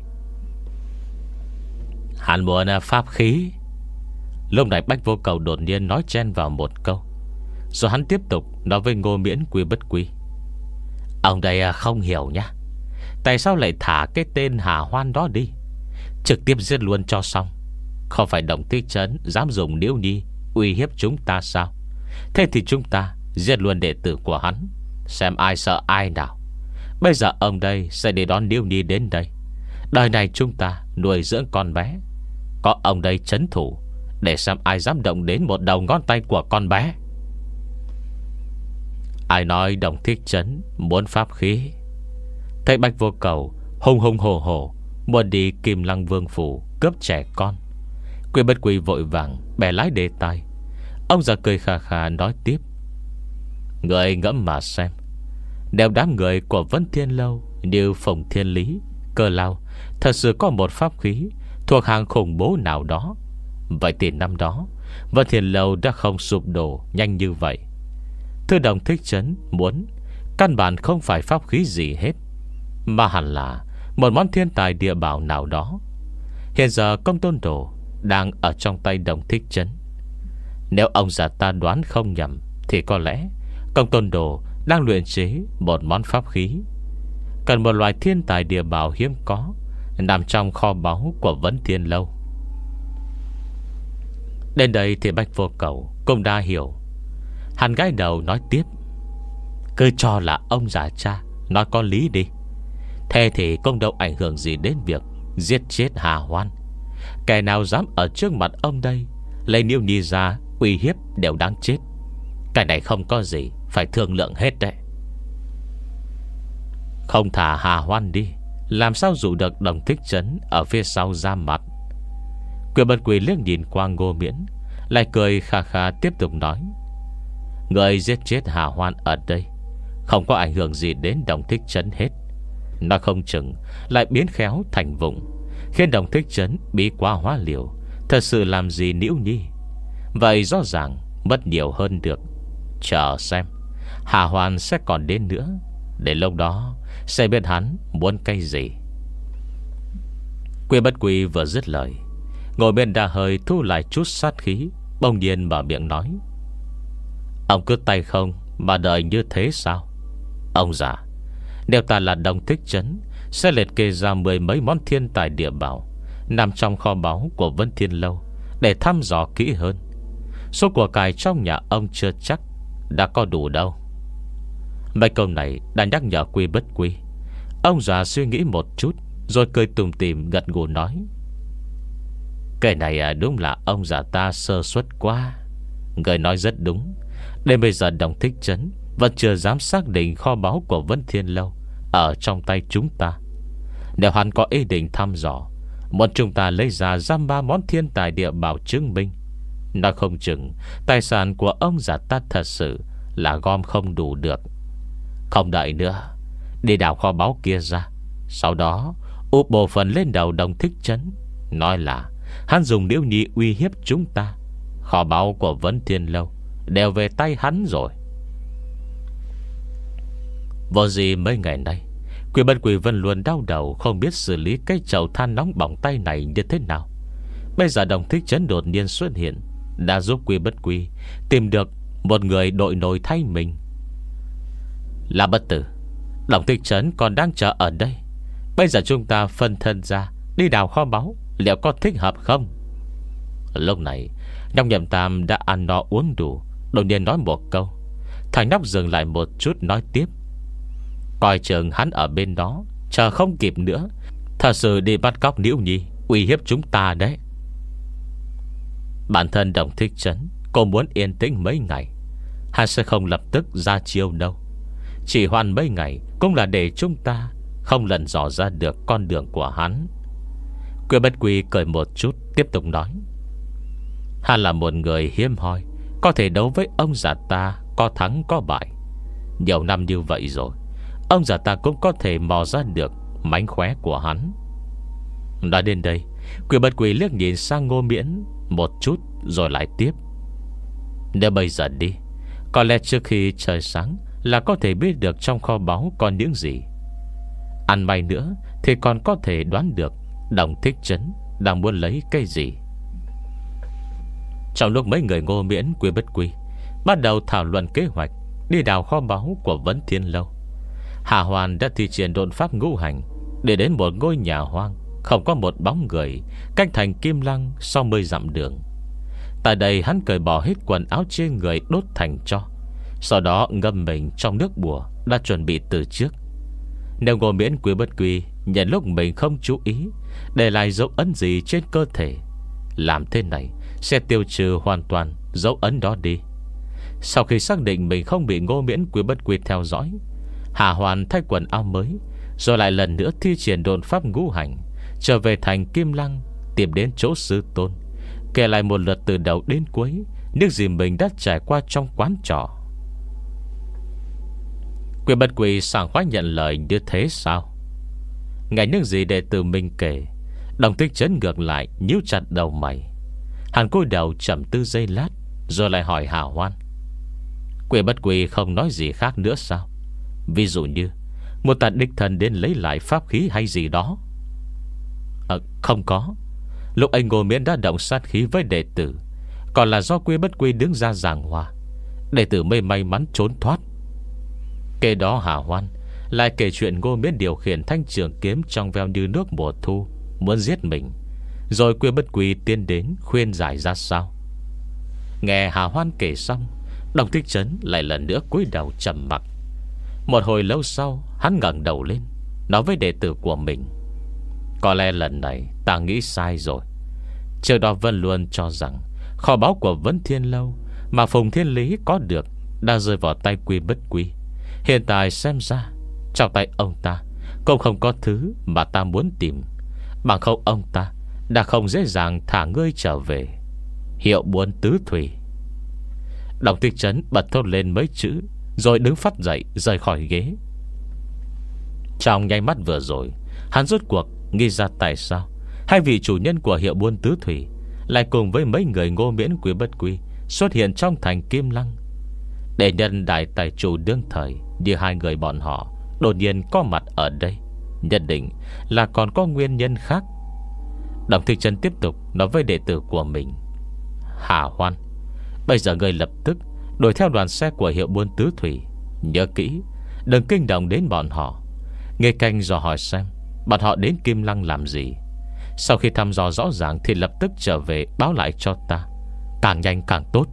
Hắn muốn pháp khí. Lúc này Bách Vô Cầu đột nhiên nói chen vào một câu, rồi hắn tiếp tục nói với Ngô Miễn Quy Bất Quy: Ông đây không hiểu nhá, tại sao lại thả cái tên Hà Hoan đó đi, trực tiếp giết luôn cho xong. Không phải Đồng Thích Trấn dám dùng Niễu Nhi uy hiếp chúng ta sao? Thế thì chúng ta giết luôn đệ tử của hắn, xem ai sợ ai nào. Bây giờ ông đây sẽ đi đón Niễu Nhi đến đây. Đời này chúng ta nuôi dưỡng con bé, có ông đây trấn thủ, để xem ai dám động đến một đầu ngón tay của con bé. Ai nói Đồng Thích Trấn muốn pháp khí? Thấy Bạch Vô Cầu hùng hùng hổ hổ muốn đi Kim Lăng Vương phủ cướp trẻ con, Quy Bất Quy vội vàng bẻ lái đề tài. Ông già cười khà khà nói tiếp: Người ngẫm mà xem, nếu đám người của Vân Thiên Lâu như Phùng Thiên Lý, Cơ Lao thật sự có một pháp khí thuộc hàng khủng bố nào đó, vậy thì năm đó Vân Thiên Lâu đã không sụp đổ nhanh như vậy. Thứ Đồng Thích Trấn muốn căn bản không phải pháp khí gì hết, mà hẳn là một món thiên tài địa bảo nào đó. Hiện giờ Công Tôn Đồ đang ở trong tay Đồng Thích Trấn. Nếu ông già ta đoán không nhầm, thì có lẽ Công Tôn Đồ đang luyện chế một món pháp khí, cần một loại thiên tài địa bảo hiếm có nằm trong kho báu của Vấn Thiên Lâu. Đến đây thì Bách Vô Cầu cũng đã hiểu. Hắn gái đầu nói tiếp: Cứ cho là ông già cha nói có lý đi, thế thì không đâu ảnh hưởng gì đến việc giết chết Hà Hoan. Kẻ nào dám ở trước mặt ông đây lấy Niễu Nhi ra uy hiếp đều đáng chết. Cái này không có gì phải thương lượng hết đấy. Không thả Hà Hoan đi, làm sao dụ được Đồng Thích Trấn ở phía sau ra mặt? Quyền Bất Quỳ liếc nhìn qua Ngô Miễn, lại cười khà khà tiếp tục nói: người giết chết Hà Hoan ở đây không có ảnh hưởng gì đến Đồng Thích Trấn hết. Nó không chừng lại biến khéo thành vùng, khiến Đồng Thích Trấn bí quá hóa liều, thật sự làm gì Liễu Nhi. Vậy rõ ràng mất nhiều hơn được. Chờ xem Hà Hoan sẽ còn đến nữa, đến lúc đó sẽ biết hắn muốn cái gì. Quyền Bất Quỳ vừa dứt lời, ngồi bên đã hơi thu lại chút sát khí, bỗng nhiên mở miệng nói: ông cứ tay không mà đợi như thế sao? Ông già, nếu ta là Đồng Thích Trấn, sẽ liệt kê ra mười mấy món thiên tài địa bảo nằm trong kho báu của Vân Thiên Lâu để thăm dò kỹ hơn. Số của cải trong nhà ông chưa chắc đã có đủ đâu. Mấy câu này đã nhắc nhở Quy Bất Quy. Ông già suy nghĩ một chút, rồi cười tủm tỉm gật gù nói: cái này à, đúng là ông già ta sơ suất quá. Người nói rất đúng. Đến bây giờ Đồng Thích Trấn vẫn chưa dám xác định kho báu của Vân Thiên Lâu ở trong tay chúng ta. Nếu hắn có ý định thăm dò, muốn chúng ta lấy ra giam ba món thiên tài địa bảo chứng minh, nó không chừng tài sản của ông già ta thật sự là gom không đủ được. Không đợi nữa, đi đào kho báu kia ra, sau đó úp bộ phần lên đầu Đồng Thích Trấn, nói là hắn dùng Liễu Nhi uy hiếp chúng ta. Kho báu của Vân Thiên Lâu đều về tay hắn rồi. Vô gì mấy ngày nay, Quyền Bất Quỳ vẫn luôn đau đầu, không biết xử lý cái chậu than nóng bỏng tay này như thế nào. Bây giờ Đồng Thích Trấn đột nhiên xuất hiện, đã giúp Quyền Bất Quỳ tìm được một người đội nổi thay mình. Là Bất Tử, Đồng Thích Trấn còn đang chờ ở đây. Bây giờ chúng ta phân thân ra đi đào kho báu, liệu có thích hợp không? Lúc này Nhóc Nhậm Tam đã ăn no uống đủ, đột nhiên nói một câu. Thằng nhóc dừng lại một chút nói tiếp: coi chừng hắn ở bên đó chờ không kịp nữa, thật sự đi bắt cóc Liễu Nhi uy hiếp chúng ta đấy. Bản thân Đồng Thích Trấn cô muốn yên tĩnh mấy ngày, hắn sẽ không lập tức ra chiêu đâu. Chỉ hoan mấy ngày cũng là để chúng ta không lần dò ra được con đường của hắn. Quyền Bất Quỳ cười một chút tiếp tục nói: hắn là một người hiếm hoi, có thể đấu với ông già ta có thắng có bại. Nhiều năm như vậy rồi, ông già ta cũng có thể mò ra được mánh khóe của hắn. Nói đến đây, Quyền Bất Quỳ liếc nhìn sang Ngô Miễn một chút rồi lại tiếp: nếu bây giờ đi, có lẽ trước khi trời sáng là có thể biết được trong kho báu còn những gì. Ăn may nữa thì còn có thể đoán được Đồng Thích Trấn đang muốn lấy cái gì. Trong lúc mấy người Ngô Miễn, Quyền Bất Quỳ bắt đầu thảo luận kế hoạch đi đào kho báu của Vân Thiên Lâu, Hà Hoàn đã thi triển độn pháp ngũ hành để đến một ngôi nhà hoang, không có một bóng người, cách thành Kim Lăng sau mươi dặm đường. Tại đây hắn cởi bỏ hết quần áo trên người đốt thành tro, sau đó ngâm mình trong nước bùa đã chuẩn bị từ trước. Nếu Ngô Miễn, Quyền Bất Quỳ nhận lúc mình không chú ý để lại dấu ấn gì trên cơ thể, làm thế này sẽ tiêu trừ hoàn toàn dấu ấn đó đi. Sau khi xác định mình không bị Ngô Miễn, Quyền Bất Quỳ theo dõi, Hà Hoàn thay quần áo mới, rồi lại lần nữa thi triển độn pháp ngũ hành, trở về thành Kim Lăng, tìm đến chỗ sư tôn, kể lại một lượt từ đầu đến cuối những gì mình đã trải qua trong quán trọ. Quyền Bất Quỳ sảng khoái nhận lời như thế sao? Nghe những gì đệ tử mình kể, Đồng Thích Trấn ngược lại nhíu chặt đầu mày. Hắn cúi đầu trầm tư giây lát, rồi lại hỏi Hà Hoan: Quyền Bất Quỳ không nói gì khác nữa sao? Ví dụ như một tàn đích thần đến lấy lại pháp khí hay gì đó? À, không có. Lúc anh Ngô Miễn đã động sát khí với đệ tử, còn là do Quyền Bất Quỳ đứng ra giảng hòa, đệ tử mới may mắn trốn thoát. Kế đó Hà Hoan lại kể chuyện Ngô Miễn điều khiển thanh trường kiếm trong veo như nước mùa thu, muốn giết mình, rồi Quyền Bất Quỳ tiến đến khuyên giải ra sao. Nghe Hà Hoan kể xong, Đồng Thích Trấn lại lần nữa cúi đầu trầm mặc. Một hồi lâu sau, hắn ngẩng đầu lên, nói với đệ tử của mình: có lẽ lần này ta nghĩ sai rồi. Trước đó Vân luôn cho rằng kho báu của Vân Thiên Lâu mà Phùng Thiên Lý có được đã rơi vào tay Quyền Bất Quỳ. Hiện tại xem ra trong tay ông ta cũng không có thứ mà ta muốn tìm. Bằng không ông ta đã không dễ dàng thả ngươi trở về. Hiệu buôn tứ thủy. Đồng Thích Trấn bật thốt lên mấy chữ, rồi đứng phắt dậy rời khỏi ghế. Trong nháy mắt vừa rồi, hắn rốt cuộc nghĩ ra tại sao hai vị chủ nhân của hiệu buôn tứ thủy lại cùng với mấy người Ngô Miễn Quý Bất Quy xuất hiện trong thành Kim Lăng. Để nhân đại tài chủ đương thời như hai người bọn họ đột nhiên có mặt ở đây, nhất định là còn có nguyên nhân khác. Đồng Thích Trấn tiếp tục nói với đệ tử của mình: Hà Hoan, bây giờ ngươi lập tức đuổi theo đoàn xe của hiệu buôn tứ thủy. Nhớ kỹ, đừng kinh động đến bọn họ. Nghe canh dò hỏi xem bọn họ đến Kim Lăng làm gì. Sau khi thăm dò rõ ràng thì lập tức trở về báo lại cho ta, càng nhanh càng tốt.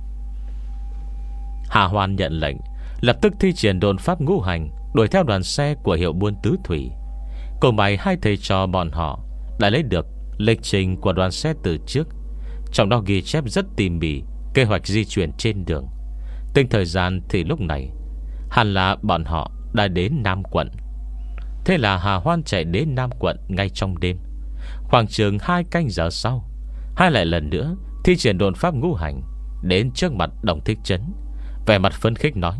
Hà Hoan nhận lệnh, lập tức thi triển đồn pháp ngũ hành, đuổi theo đoàn xe của hiệu buôn tứ thủy. Cùng mày hai thầy trò bọn họ đã lấy được lịch trình của đoàn xe từ trước, trong đó ghi chép rất tỉ mỉ kế hoạch di chuyển trên đường. Tính thời gian thì lúc này hẳn là bọn họ đã đến Nam quận. Thế là Hà Hoan chạy đến Nam quận ngay trong đêm. Khoảng chừng hai canh giờ sau, hai lại lần nữa thi triển đồn pháp ngũ hành đến trước mặt Đồng Thích Trấn, vẻ mặt phấn khích nói: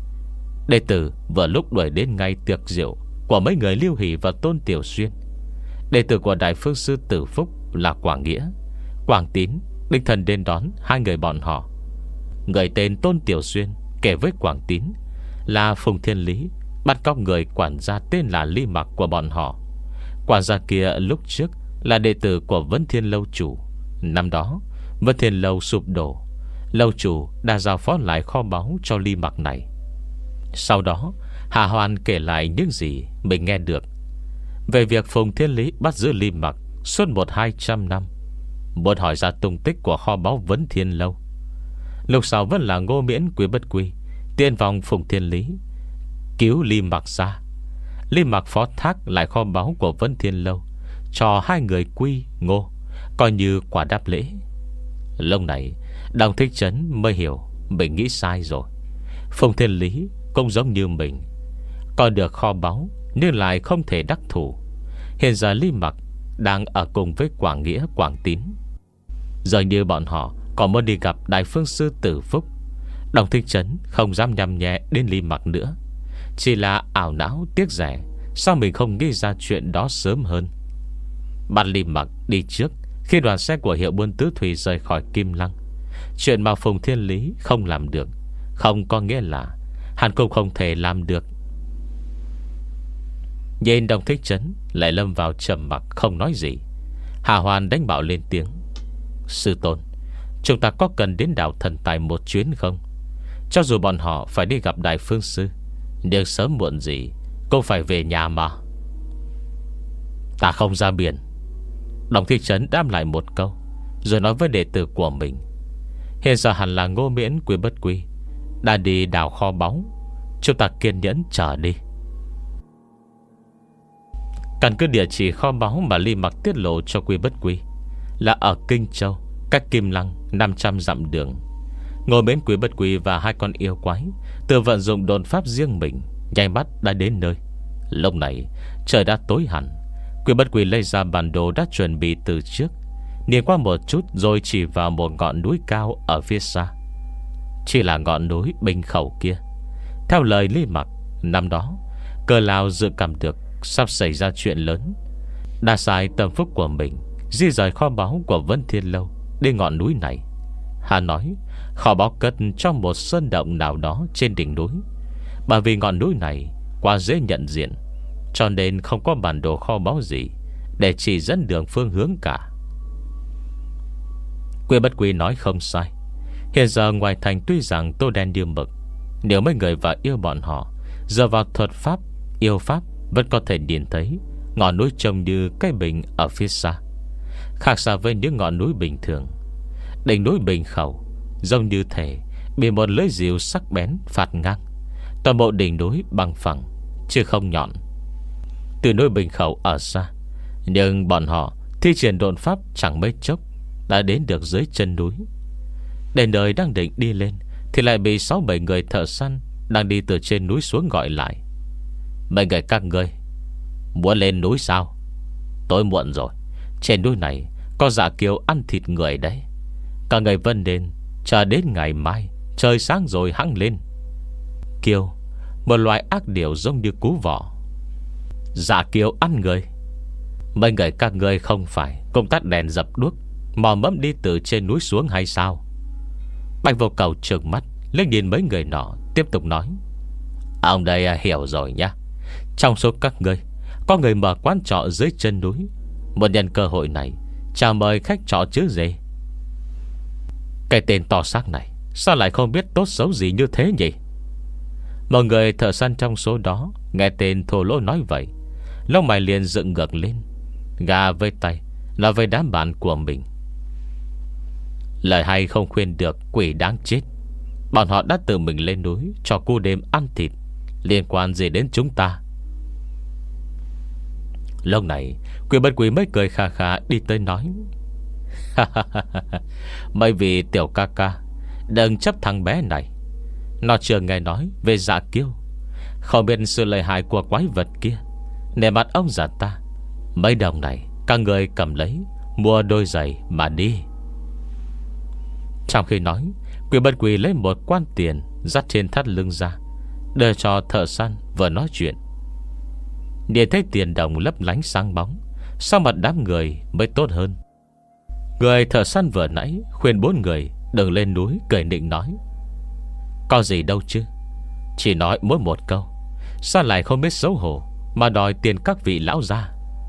Đệ tử vừa lúc đuổi đến ngay tiệc rượu của mấy người Lưu Hỷ và Tôn Tiểu Xuyên. Đệ tử của Đại Phương Sư Tử Phúc là Quảng Nghĩa, Quảng Tín đích thân đến đón hai người bọn họ. Người tên Tôn Tiểu Xuyên kể với Quảng Tín là Phùng Thiên Lý bắt cóc người quản gia tên là Ly Mặc của bọn họ. Quản gia kia lúc trước là đệ tử của Vân Thiên Lâu chủ. Năm đó Vân Thiên Lâu sụp đổ, lâu chủ đã giao phó lại kho báu cho Ly Mặc này. Sau đó Hà Hoan kể lại những gì mình nghe được về việc Phùng Thiên Lý bắt giữ Ly Mặc suốt một hai trăm năm, muốn hỏi ra tung tích của kho báu Vân Thiên Lâu. Lúc sau vẫn là Ngô Miễn Quý Bất Quy tiên vòng Phùng Thiên Lý cứu Ly Mặc ra. Ly Mặc phó thác lại kho báu của Vân Thiên Lâu cho hai người Quy Ngô, coi như quả đáp lễ. Lúc này Đồng Thích Trấn mới hiểu mình nghĩ sai rồi. Phùng Thiên Lý cũng giống như mình, coi được kho báu nhưng lại không thể đắc thủ. Hiện giờ Ly Mặc đang ở cùng với Quảng Nghĩa, Quảng Tín. Giờ như bọn họ còn muốn đi gặp Đại Phương Sư Tử Phúc, Đồng Thích Trấn không dám nhằm nhẹ đến Ly Mặc nữa. Chỉ là ảo não tiếc rẻ, sao mình không nghĩ ra chuyện đó sớm hơn. Bắt Ly Mặc đi trước khi đoàn xe của hiệu buôn tứ thủy rời khỏi Kim Lăng. Chuyện mà Phùng Thiên Lý không làm được không có nghĩa là hắn cũng không thể làm được. Nhìn Đồng Thích Trấn lại lâm vào trầm mặc không nói gì. Hà Hoan đánh bảo lên tiếng: Sư tôn, chúng ta có cần đến đảo Thần Tài một chuyến không? Cho dù bọn họ phải đi gặp Đại Phương Sư, nhưng sớm muộn gì cũng phải về nhà mà. Ta không ra biển. Đồng Thích Trấn đáp lại một câu, rồi nói với đệ tử của mình: Hiện giờ hẳn là Ngô Miễn Quý Bất Quy đã đi đào kho báu, chúng ta kiên nhẫn chờ đi. Căn cứ địa chỉ kho báu mà Ly Mặc tiết lộ cho Quý Bất Quy là ở Kinh Châu, cách Kim Lăng năm trăm dặm đường. Ngô Miễn Quý Bất Quy và hai con yêu quái tự vận dụng đồn pháp riêng mình, nhanh mắt đã đến nơi. Lúc này trời đã tối hẳn. Quý Bất Quy lấy ra bản đồ đã chuẩn bị từ trước, nhìn qua một chút rồi chỉ vào một ngọn núi cao ở phía xa. Chỉ là ngọn núi Bình Khẩu kia. Theo lời Ly Mặc, năm đó Cờ Lào dự cảm được sắp xảy ra chuyện lớn, đã xài tâm phúc của mình di rời kho báu của Vân Thiên Lâu đến ngọn núi này. Hắn nói kho báu cất trong một sơn động nào đó trên đỉnh núi. Bởi vì ngọn núi này quá dễ nhận diện, cho nên không có bản đồ kho báu gì để chỉ dẫn đường phương hướng cả. Quý Bất Quy nói không sai. Hiện giờ ngoài thành tuy rằng tô đen như mực, nếu mấy người và yêu bọn họ giờ vào thuật pháp, yêu pháp vẫn có thể nhìn thấy ngọn núi trông như cái bình ở phía xa. Khác xa với những ngọn núi bình thường, đỉnh núi Bình Khẩu giống như thể bị một lưỡi dìu sắc bén phạt ngang. Toàn bộ đỉnh núi bằng phẳng chứ không nhọn. Từ núi Bình Khẩu ở xa, nhưng bọn họ thi triển độn pháp chẳng mấy chốc đã đến được dưới chân núi. Đến nơi đang định đi lên thì lại bị sáu bảy người thợ săn đang đi từ trên núi xuống gọi lại: Mấy người các ngươi muốn lên núi sao? Tối muộn rồi, Trên núi này có dạ kiêu ăn thịt người đấy. Cả người vân nên chờ đến ngày mai trời sáng rồi hăng lên. Kiêu, một loài ác điểu giống như cú vỏ. Dạ kiêu ăn người? Mấy người các người không phải công tắt đèn dập đuốc, mò mẫm đi từ trên núi xuống hay sao? Bạch Vô Cầu trừng mắt lên nhìn mấy người nọ, tiếp tục nói: Ông đây hiểu rồi nhá. Trong số các ngươi có người mở quán trọ dưới chân núi, một nhân cơ hội này chào mời khách trọ chứ gì. Cái tên to xác này sao lại không biết tốt xấu gì như thế nhỉ? Một người thợ săn trong số đó nghe tên thô lỗ nói vậy, lông mày liền dựng ngược lên. Gà với tay là với đám bạn của mình. Lời hay không khuyên được quỷ đáng chết. Bọn họ đã tự mình lên núi cho cô đêm ăn thịt, liên quan gì đến chúng ta? Lúc này Quỷ Bất Quỷ mới cười khà khà đi tới nói: Mấy vị tiểu ca ca đừng chấp thằng bé này. Nó chưa nghe nói về dạ kiêu, không biết sự lợi hại của quái vật kia. Nể mặt ông già ta, mấy đồng này các người cầm lấy mua đôi giày mà đi. Trong khi nói, Quỷ Bất Quỷ lấy một quan tiền dắt trên thắt lưng ra, đưa cho thợ săn vừa nói chuyện. Nhìn thấy tiền đồng lấp lánh sáng bóng, sao mặt đám người mới tốt hơn. Người thợ săn vừa nãy khuyên bốn người đừng lên núi, cười nịnh nói: Có gì đâu chứ, chỉ nói mỗi một câu, sao lại không biết xấu hổ mà đòi tiền các vị lão gia.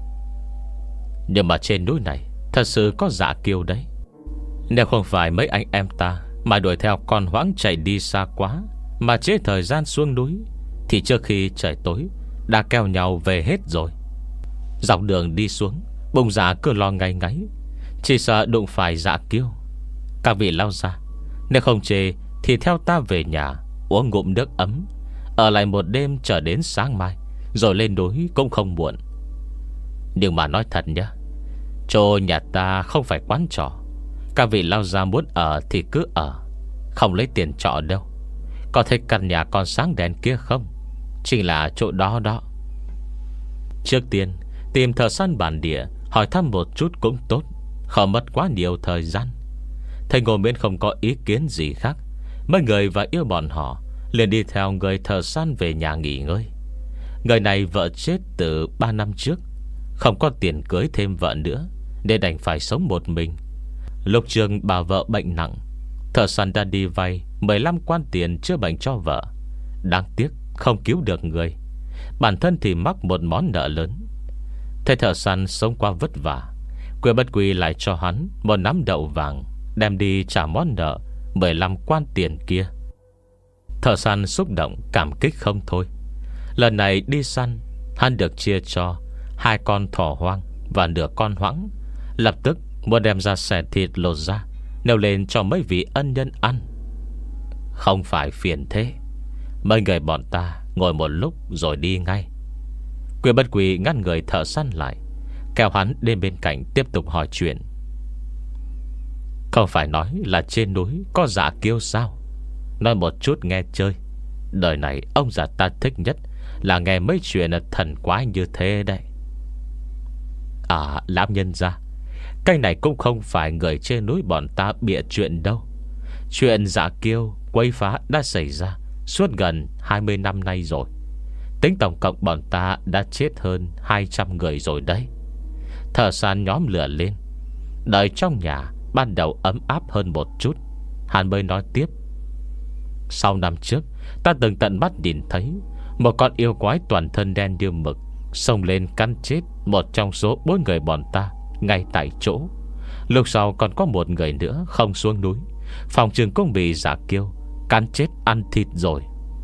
Nhưng mà trên núi này thật sự có dạ kiêu đấy. Nếu không phải mấy anh em ta mà đuổi theo con hoãng chạy đi xa quá, mà chế thời gian xuống núi, thì trước khi trời tối đã kéo nhau về hết rồi. Dọc đường đi xuống, bông già cứ lo ngáy ngáy, chỉ sợ đụng phải dạ kiêu. Các vị lao ra, nếu không chê thì theo ta về nhà, uống ngụm nước ấm, ở lại một đêm chờ đến sáng mai, rồi lên núi cũng không muộn. Nhưng mà nói thật nhá, chỗ nhà ta không phải quán trọ. Các vị lao ra muốn ở thì cứ ở, không lấy tiền trọ đâu. Có thấy căn nhà con sáng đèn kia không? Chính là chỗ đó đó. Trước tiên tìm thợ săn bản địa hỏi thăm một chút cũng tốt, không mất quá nhiều thời gian. Thầy Ngô Miễn không có ý kiến gì khác. Mấy người và yêu bọn họ liền đi theo người thợ săn về nhà nghỉ ngơi. Người này vợ chết từ ba năm trước, không có tiền cưới thêm vợ nữa, nên đành phải sống một mình. Lúc Trường bà vợ bệnh nặng, thợ săn đã đi vay mười lăm quan tiền chữa bệnh cho vợ. Đáng tiếc không cứu được người, bản thân thì mắc một món nợ lớn. Thầy thợ săn sống qua vất vả, Quỷ Bất Quỷ lại cho hắn một nắm đậu vàng, đem đi trả món nợ mười lăm quan tiền kia. Thợ săn xúc động cảm kích không thôi. Lần này đi săn, hắn được chia cho hai con thỏ hoang và nửa con hoãng. Lập tức muốn đem ra xẻ thịt lột ra, nêu lên cho mấy vị ân nhân ăn. Không phải phiền thế, mấy người bọn ta ngồi một lúc rồi đi ngay. Quỷ Bất Quỷ ngăn người thợ săn lại, kéo hắn đến bên cạnh tiếp tục hỏi chuyện. Không phải nói là trên núi có dạ kiêu sao? Nói một chút nghe chơi. Đời này ông già ta thích nhất là nghe mấy chuyện thần quái như thế đấy. À, lão nhân gia, cái này cũng không phải người trên núi bọn ta bịa chuyện đâu. Chuyện dạ kiêu quấy phá đã xảy ra suốt gần hai mươi năm nay rồi. Tính tổng cộng bọn ta đã chết hơn hai trăm người rồi đấy. Thợ săn nhóm lửa lên, đợi trong nhà ban đầu ấm áp hơn một chút, hắn mới nói tiếp. Sau năm trước, ta từng tận mắt nhìn thấy một con yêu quái toàn thân đen như mực xông lên cắn chết một trong số bốn người bọn ta ngay tại chỗ. Lúc sau còn có một người nữa không xuống núi, phòng trường cũng bị giả kiêu cắn chết ăn thịt rồi.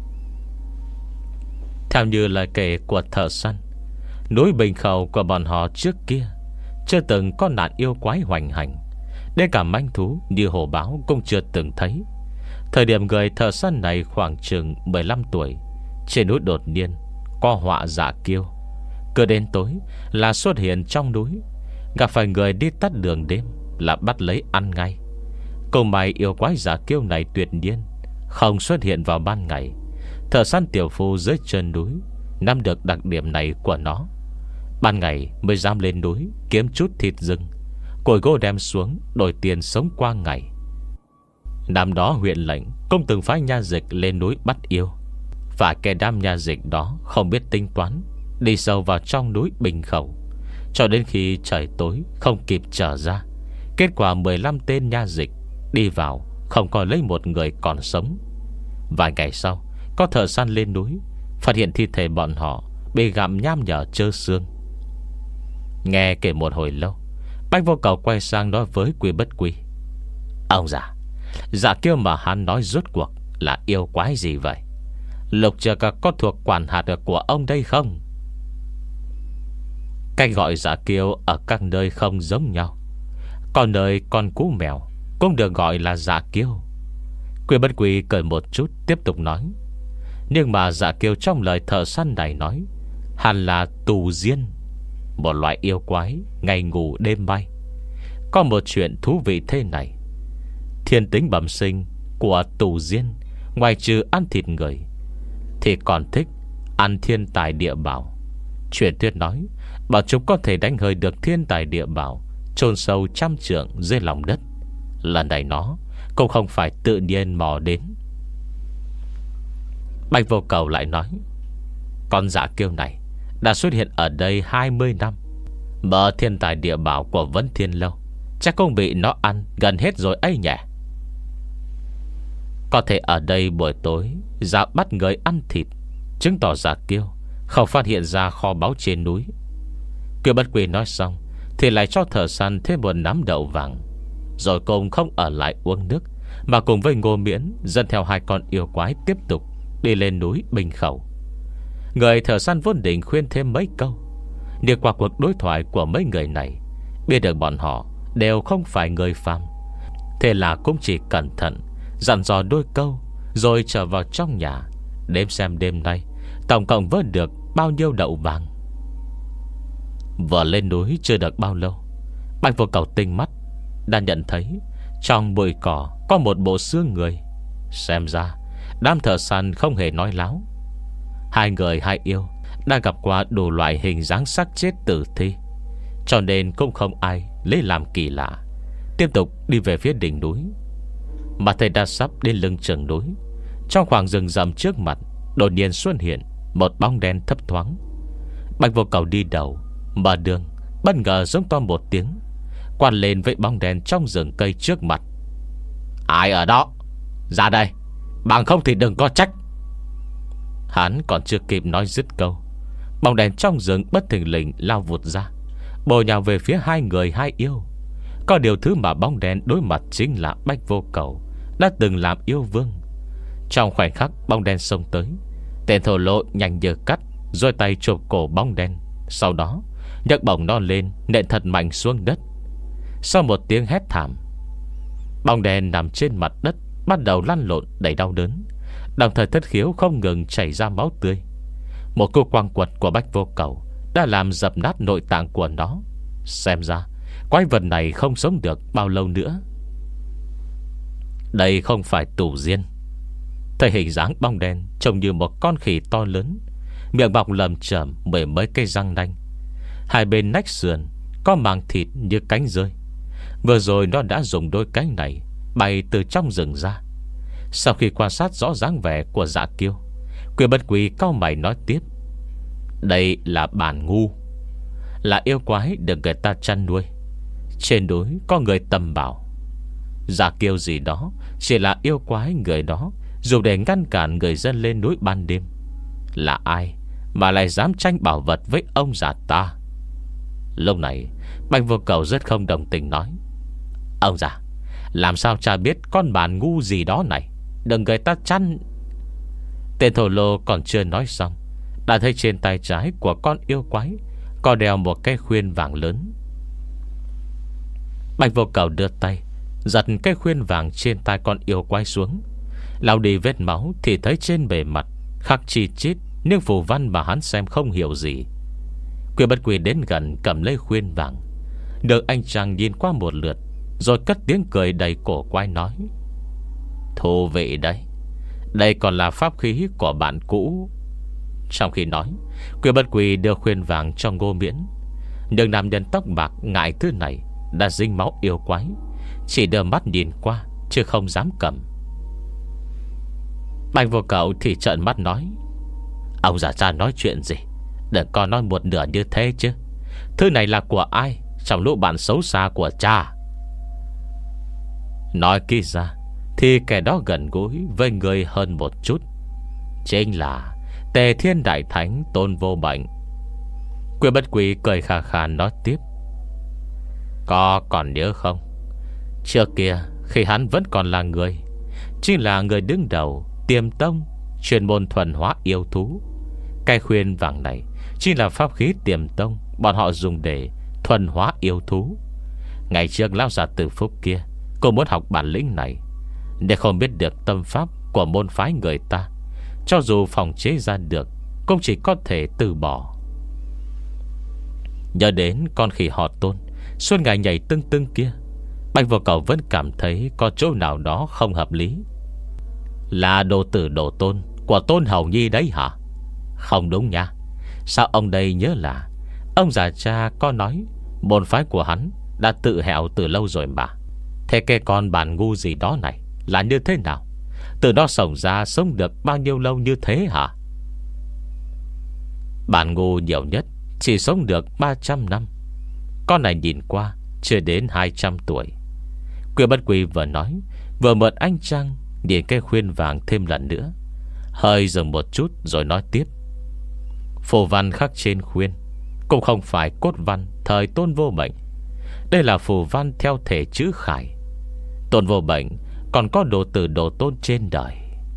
Theo như lời kể của thợ săn, núi Bình Khẩu của bọn họ trước kia chưa từng có nạn yêu quái hoành hành, đến cả manh thú như hổ báo cũng chưa từng thấy. Thời điểm người thợ săn này khoảng chừng mười lăm tuổi, trên núi đột nhiên có họa dạ kiêu. Cứ đến tối là xuất hiện trong núi, gặp phải người đi tắt đường đêm là bắt lấy ăn ngay. Cùng may yêu quái dạ kiêu này tuyệt nhiên không xuất hiện vào ban ngày. Thợ săn tiểu phu dưới chân núi nắm được đặc điểm này của nó, Ban ngày mới dám lên núi kiếm chút thịt rừng, cồi gỗ đem xuống đổi tiền sống qua ngày. Năm đó huyện lệnh cũng từng phái nha dịch lên núi bắt yêu, và cái đám nha dịch đó không biết tính toán, đi sâu vào trong núi Bình Khẩu, cho đến khi trời tối không kịp trở ra. Kết quả mười lăm tên nha dịch đi vào, không còn lấy một người còn sống. Vài ngày sau, có thợ săn lên núi, phát hiện thi thể bọn họ bị gặm nham nhở trơ xương. Nghe kể một hồi lâu, Bách Vô Cầu quay sang nói với Quy Bất Quy: Ông già, dạ Kiêu mà hắn nói rốt cuộc là yêu quái gì vậy? Lục Trực có thuộc quản hạt của ông đây không? Cách gọi dạ Kiêu ở các nơi không giống nhau. Còn nơi con cú mèo cũng được gọi là dạ Kiêu. Quy Bất Quy cười một chút, tiếp tục nói: Nhưng mà dạ Kiêu trong lời thợ săn này nói hẳn là tù diên, một loại yêu quái ngày ngủ đêm bay. Có một chuyện thú vị thế này: thiên tính bẩm sinh của tù diên, ngoài trừ ăn thịt người, thì còn thích ăn thiên tài địa bảo. Truyền thuyết nói bọn chúng có thể đánh hơi được thiên tài địa bảo chôn sâu trăm trượng dưới lòng đất. Lần này nó cũng không phải tự nhiên mò đến. Bạch Vô Cầu lại nói: Con dạ Kiêu này đã xuất hiện ở đây hai mươi năm, mở thiên tài địa bảo của Vấn Thiên Lâu chắc cũng bị nó ăn gần hết rồi ấy nhỉ. Có thể ở đây buổi tối ra bắt người ăn thịt, chứng tỏ dạ Kiêu không phát hiện ra kho báu trên núi. Quy Bất Quy nói xong thì lại cho thợ săn thêm một nắm đậu vàng, rồi cùng không ở lại uống nước, mà cùng với Ngô Miễn dẫn theo hai con yêu quái tiếp tục đi lên núi Bình Khẩu. Người thợ săn vốn định khuyên thêm mấy câu, nhưng qua cuộc đối thoại của mấy người này, biết được bọn họ đều không phải người phàm, thế là cũng chỉ cẩn thận dặn dò đôi câu, rồi trở vào trong nhà đếm xem đêm nay tổng cộng vớt được bao nhiêu đậu vàng. Vừa lên núi chưa được bao lâu, Bạch Vô Cầu tinh mắt đã nhận thấy trong bụi cỏ có một bộ xương người. Xem ra đám thợ săn không hề nói láo. Hai người hai yêu đã gặp qua đủ loại hình dáng xác chết tử thi, cho nên cũng không ai lấy làm kỳ lạ. Tiếp tục đi về phía đỉnh núi. Mà thầy đã sắp đến lưng chừng núi, trong khoảng rừng rậm trước mặt đột nhiên xuất hiện một bóng đen thấp thoáng. Bạch Vô Cầu đi đầu mở đường, bất ngờ giống to một tiếng, quát lên với bóng đen trong rừng cây trước mặt: Ai ở đó? Ra đây, bằng không thì đừng có trách. Hắn còn chưa kịp nói dứt câu, bóng đen trong rừng bất thình lình lao vụt ra, bổ nhào về phía hai người hai yêu. Có điều thứ mà bóng đen đối mặt chính là Bạch Vô Cầu đã từng làm yêu vương. Trong khoảnh khắc bóng đen xông tới, tên thổ lộ nhanh như cắt giơ tay chộp cổ bóng đen, sau đó nhấc bổng nó lên nện thật mạnh xuống đất. Sau một tiếng hét thảm, bóng đen nằm trên mặt đất bắt đầu lăn lộn đầy đau đớn, đồng thời thất khiếu không ngừng chảy ra máu tươi. Một cú quăng quật của Bạch Vô Cầu đã làm dập nát nội tạng của nó. Xem ra quái vật này không sống được bao lâu nữa. Đây không phải tù diên. Thấy hình dáng bóng đen trông như một con khỉ to lớn, miệng bọc lầm chởm mười mấy cây răng nanh, hai bên nách sườn có màng thịt như cánh rơi. Vừa rồi nó đã dùng đôi cánh này bay từ trong rừng ra. Sau khi quan sát rõ dáng vẻ của Dạ Kiêu, Quy Bất Quy cau mày nói tiếp: Đây là bản ngu, là yêu quái được người ta chăn nuôi. Trên núi có người tầm bảo Dạ Kiêu gì đó chỉ là yêu quái người đó dùng để ngăn cản người dân lên núi ban đêm. Là ai mà lại dám tranh bảo vật với ông già ta? Lúc này Bạch Vô Cầu rất không đồng tình nói: Ông già, làm sao cha biết con bản ngu gì đó này đừng người ta chăn. Tên thổ lô còn chưa nói xong, đã thấy trên tay trái của con yêu quái có đeo một cái khuyên vàng lớn. Bạch Vô Cầu đưa tay giật cái khuyên vàng trên tay con yêu quái xuống, lau đi vết máu thì thấy trên bề mặt khắc chi chít những phù văn mà hắn xem không hiểu gì. Quy Bất Quy đến gần cầm lấy khuyên vàng, được anh chàng nhìn qua một lượt, rồi cất tiếng cười đầy cổ quái nói: Thú vị đấy, đây còn là pháp khí của bạn cũ. Trong khi nói, Quy Bất Quy đưa khuyên vàng cho Ngô Miễn, nhưng nam nhân tóc bạc ngại thứ này đã dính máu yêu quái, chỉ đưa mắt nhìn qua chứ không dám cầm. Bạch Vô Cầu thì trợn mắt nói: Ông già cha nói chuyện gì, đừng có nói một nửa như thế chứ. Thứ này là của ai trong lũ bạn xấu xa của cha? Nói kỹ ra thì kẻ đó gần gũi với người hơn một chút, chính là Tề Thiên Đại Thánh Tôn Vô Bệnh. Quy Bất Quy cười khà khà nói tiếp: Có còn nhớ không, trước kia khi hắn vẫn còn là người, chính là người đứng đầu Tiềm Tông, chuyên môn thuần hóa yêu thú. Cái khuyên vàng này chính là pháp khí Tiềm Tông bọn họ dùng để thuần hóa yêu thú. Ngày trước lão già Tử Phúc kia cũng muốn học bản lĩnh này, để không biết được tâm pháp của môn phái người ta, cho dù phòng chế ra được cũng chỉ có thể từ bỏ. Nhớ đến con khỉ họ Tôn suốt ngày nhảy tưng tưng kia, Bạch Vô Cầu vẫn cảm thấy có chỗ nào đó không hợp lý. Là đồ tử đồ tôn của Tôn Hầu Nhi đấy hả? Không đúng nha. Sao ông đây nhớ là ông già cha có nói môn phái của hắn đã tự hẹo từ lâu rồi mà. Thế cái con bản ngu gì đó này là như thế nào? Từ đó sống ra sống được bao nhiêu lâu như thế hả? Bản ngu nhiều nhất chỉ sống được ba trăm năm. Con này nhìn qua chưa đến hai trăm tuổi. Quy Bất Quy vừa nói, vừa mượn ánh trăng nhìn cái khuyên vàng thêm lần nữa, hơi dừng một chút rồi nói tiếp: Phù văn khắc trên khuyên cũng không phải cốt văn thời Tôn Vô Bệnh. Đây là phù văn theo thể chữ khải. Tôn Vô Bệnh còn có đồ tử đồ tôn trên đời.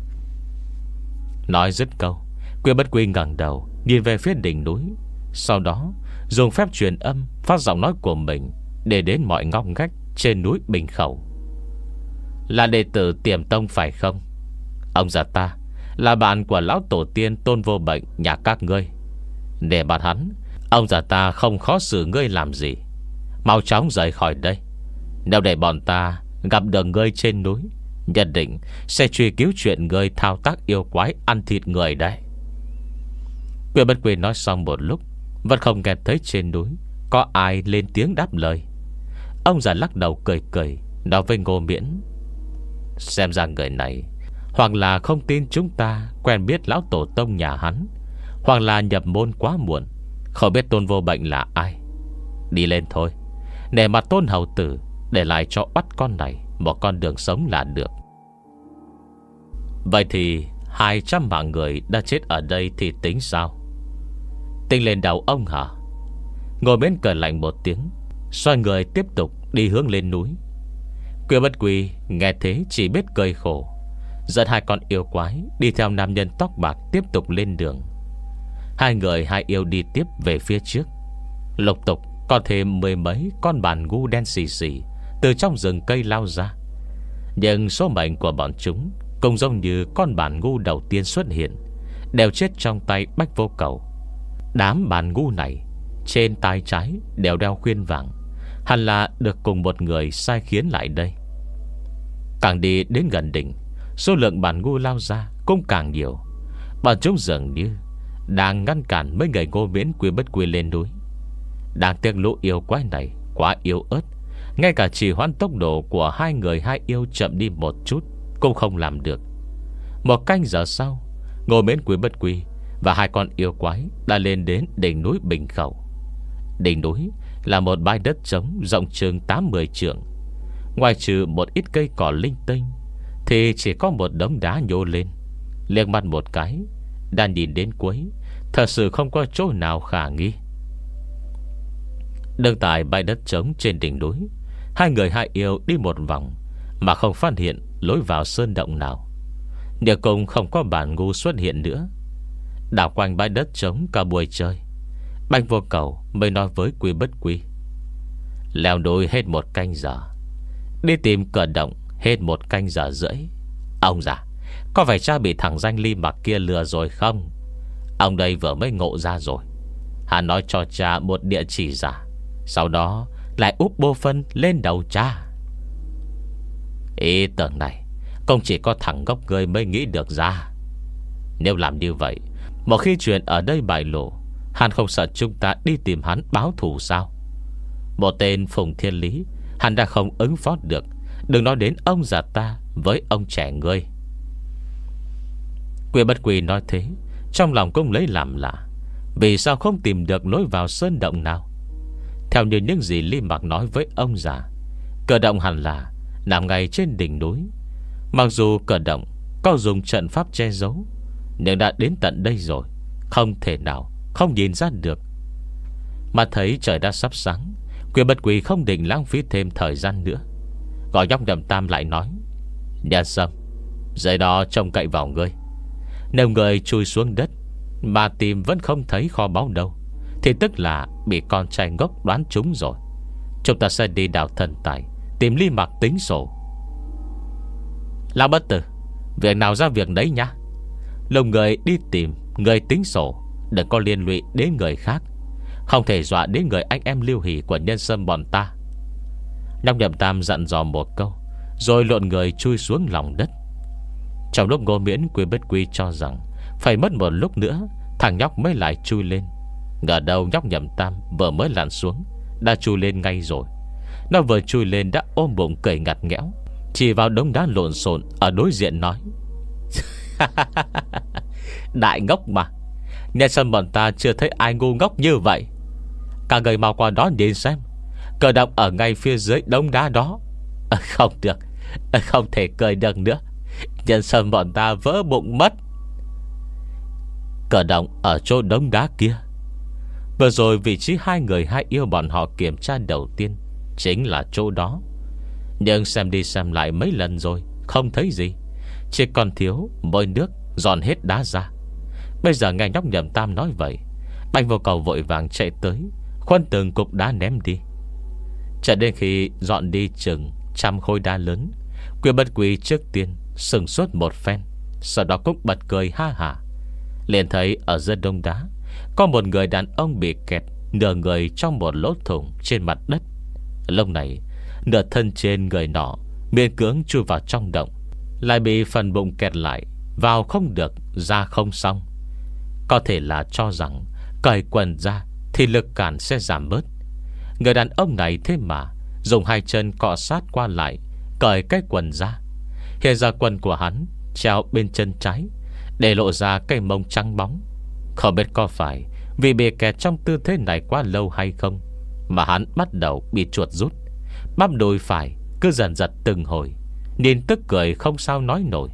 Nói dứt câu, Quy Bất Quy ngẩng đầu nhìn về phía đỉnh núi, sau đó dùng phép truyền âm phát giọng nói của mình để đến mọi ngóc ngách trên núi Bình Khẩu. Là đệ tử Tiềm Tông phải không? Ông già ta là bạn của lão tổ tiên Tôn Vô Bệnh nhà các ngươi. Để bạn hắn, ông già ta không khó xử ngươi làm gì. Mau chóng rời khỏi đây. Nếu để bọn ta gặp được ngươi trên núi, nhất định sẽ truy cứu chuyện ngươi thao tác yêu quái ăn thịt người đấy. Quy Bất Quy nói xong một lúc vẫn không nghe thấy trên núi có ai lên tiếng đáp lời. Ông già lắc đầu cười cười nói với Ngô Miễn: Xem ra người này hoặc là không tin chúng ta quen biết lão tổ tông nhà hắn, hoặc là nhập môn quá muộn, không biết Tôn Vô Bệnh là ai. Đi lên thôi, để mà Tôn hầu tử để lại cho bắt con này một con đường sống là được. Vậy thì hai trăm mạng người đã chết ở đây thì tính sao? Tính lên đầu ông hả? Ngồi bên cười lạnh một tiếng, xoay người tiếp tục đi hướng lên núi. Quy Bất Quy nghe thế chỉ biết cười khổ, dẫn hai con yêu quái đi theo nam nhân tóc bạc tiếp tục lên đường. Hai người hai yêu đi tiếp về phía trước. Lục tục có thêm mười mấy con bản ngu đen xì xì từ trong rừng cây lao ra. Nhưng số mệnh của bọn chúng cũng giống như con bản ngu đầu tiên xuất hiện, đều chết trong tay Bạch Vô Cầu. Đám bản ngu này trên tay trái đều đeo khuyên vàng, hẳn là được cùng một người sai khiến lại đây. Càng đi đến gần đỉnh, số lượng bản ngu lao ra cũng càng nhiều. Bọn chúng dường như đang ngăn cản mấy người Ngô Miễn Quy Bất Quy lên núi. Đáng tiếc lũ yêu quái này quá yếu ớt, ngay cả chỉ hoãn tốc độ của hai người hai yêu chậm đi một chút cũng không làm được. Một canh giờ sau, Ngô Miễn Quy Bất Quy và hai con yêu quái đã lên đến đỉnh núi Bình Khẩu. Đỉnh núi là một bãi đất trống rộng chừng tám mươi trượng. Ngoài trừ một ít cây cỏ linh tinh thì chỉ có một đống đá nhô lên. Liếc mắt một cái, đang nhìn đến cuối, thật sự không có chỗ nào khả nghi. Đứng tại bãi đất trống trên đỉnh núi, hai người hai yêu đi một vòng mà không phát hiện lối vào sơn động nào. Nhưng cũng không có bản ngu xuất hiện nữa. Đảo quanh bãi đất trống cả buổi trời, Bạch Vô Cầu mới nói với Quy Bất Quy: Leo núi hết một canh giờ, đi tìm cửa động hết một canh giờ rưỡi. Ông già, có phải cha bị thằng danh ly mặc kia lừa rồi không? Ông đây vừa mới ngộ ra rồi. Hắn nói cho cha một địa chỉ giả, sau đó lại úp bô phân lên đầu cha. Ý tưởng này không chỉ có thằng gốc ngươi mới nghĩ được ra. Nếu làm như vậy, Một khi chuyện ở đây bại lộ, hắn không sợ chúng ta đi tìm hắn báo thù sao? Một tên Phùng Thiên Lý hắn đã không ứng phó được, đừng nói đến ông già ta với ông trẻ ngươi. Quy Bất Quy nói thế, trong lòng cũng lấy làm lạ. Vì sao không tìm được lối vào sơn động nào? Theo như những gì Lý Mặc nói với ông già, cửa động hẳn là nằm ngay trên đỉnh núi. Mặc dù cửa động có dùng trận pháp che giấu, nhưng đã đến tận đây rồi, không thể nào không nhìn ra được. Mà thấy trời đã sắp sáng, Quy Bất Quy không định lãng phí thêm thời gian nữa, gọi nhóc Nhậm Tam lại nói: Nhân Sâm, dưới đó trông cậy vào ngươi. Nếu người chui xuống đất mà tìm vẫn không thấy kho báu đâu, thì tức là bị con trai ngốc đoán trúng rồi. Chúng ta sẽ đi đào thần tài, tìm Lý Mặc tính sổ. Lão Bất Tử, việc nào ra việc đấy nhá. Lồng người đi tìm, người tính sổ, đừng có liên lụy đến người khác, không thể dọa đến người anh em Lưu Hỷ của Nhân Sâm bọn ta. Nhóc Nhậm Tam dặn dò một câu, rồi lộn người chui xuống lòng đất. Trong lúc Ngô Miễn, Quy Bất Quy cho rằng phải mất một lúc nữa thằng nhóc mới lại chui lên. Ngờ đâu nhóc Nhậm Tam vừa mới lặn xuống đã chui lên ngay rồi. Nó vừa chui lên đã ôm bụng cười ngặt nghẽo, chỉ vào đống đá lộn xộn ở đối diện nói: Đại ngốc mà, Nhân Sâm bọn ta chưa thấy ai ngu ngốc như vậy. Cả người mau qua đó nhìn xem, cờ động ở ngay phía dưới đống đá đó. à, Không được, à, không thể cười được nữa. Nhân Sâm bọn ta vỡ bụng mất. Cờ động ở chỗ đống đá kia. Vừa rồi vị trí hai người hai yêu bọn họ kiểm tra đầu tiên chính là chỗ đó. Nhưng xem đi xem lại mấy lần rồi không thấy gì, chỉ còn thiếu bôi nước dọn hết đá ra. Bây giờ nghe nhóc Nhậm Tam nói vậy, Bạch Vô Cầu vội vàng chạy tới, khuân từng cục đá ném đi. Cho đến khi dọn đi chừng trăm khối đá lớn, Quy Bất Quy trước tiên sừng sốt một phen, sau đó cũng bật cười ha hả. Liền thấy ở giữa đống đá có một người đàn ông bị kẹt nửa người trong một lỗ thủng trên mặt đất. Lúc này nửa thân trên người nọ miễn cưỡng chui vào trong động, lại bị phần bụng kẹt lại, vào không được, ra không xong. Có thể là cho rằng cởi quần ra thì lực cản sẽ giảm bớt. Người đàn ông này thế mà dùng hai chân cọ sát qua lại, cởi cái quần ra. Hiện ra quần của hắn treo bên chân trái, để lộ ra cây mông trắng bóng. Không biết có phải vì bị kẹt trong tư thế này quá lâu hay không, mà hắn bắt đầu bị chuột rút. Bắp đùi phải cứ dần giật từng hồi, nhìn tức cười không sao nói nổi.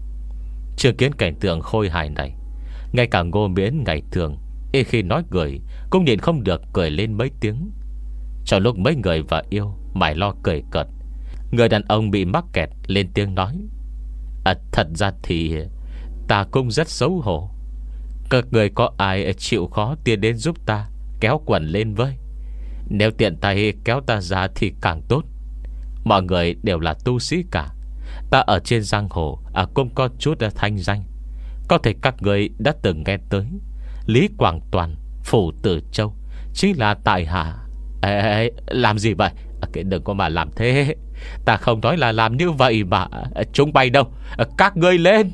Chưa kiến cảnh tượng khôi hài này, ngay cả Ngô Miễn ngày thường y khi nói cười cũng nhìn không được cười lên mấy tiếng. Trong lúc mấy người và yêu mải lo cười cợt, người đàn ông bị mắc kẹt lên tiếng nói: à, Thật ra thì ta cũng rất xấu hổ. Các người có ai chịu khó tiến đến giúp ta kéo quần lên với? Nếu tiện tay kéo ta ra thì càng tốt. Mọi người đều là tu sĩ cả. Ta ở trên giang hồ à, cũng có chút thanh danh. Có thể các người đã từng nghe tới Lý Quảng Toàn, Phủ Tử Châu chính là tại hạ. Ê, ê, làm gì vậy? À, cái đừng có mà làm thế. Ta không nói là làm như vậy mà. à, Chúng bay đâu à, các ngươi lên.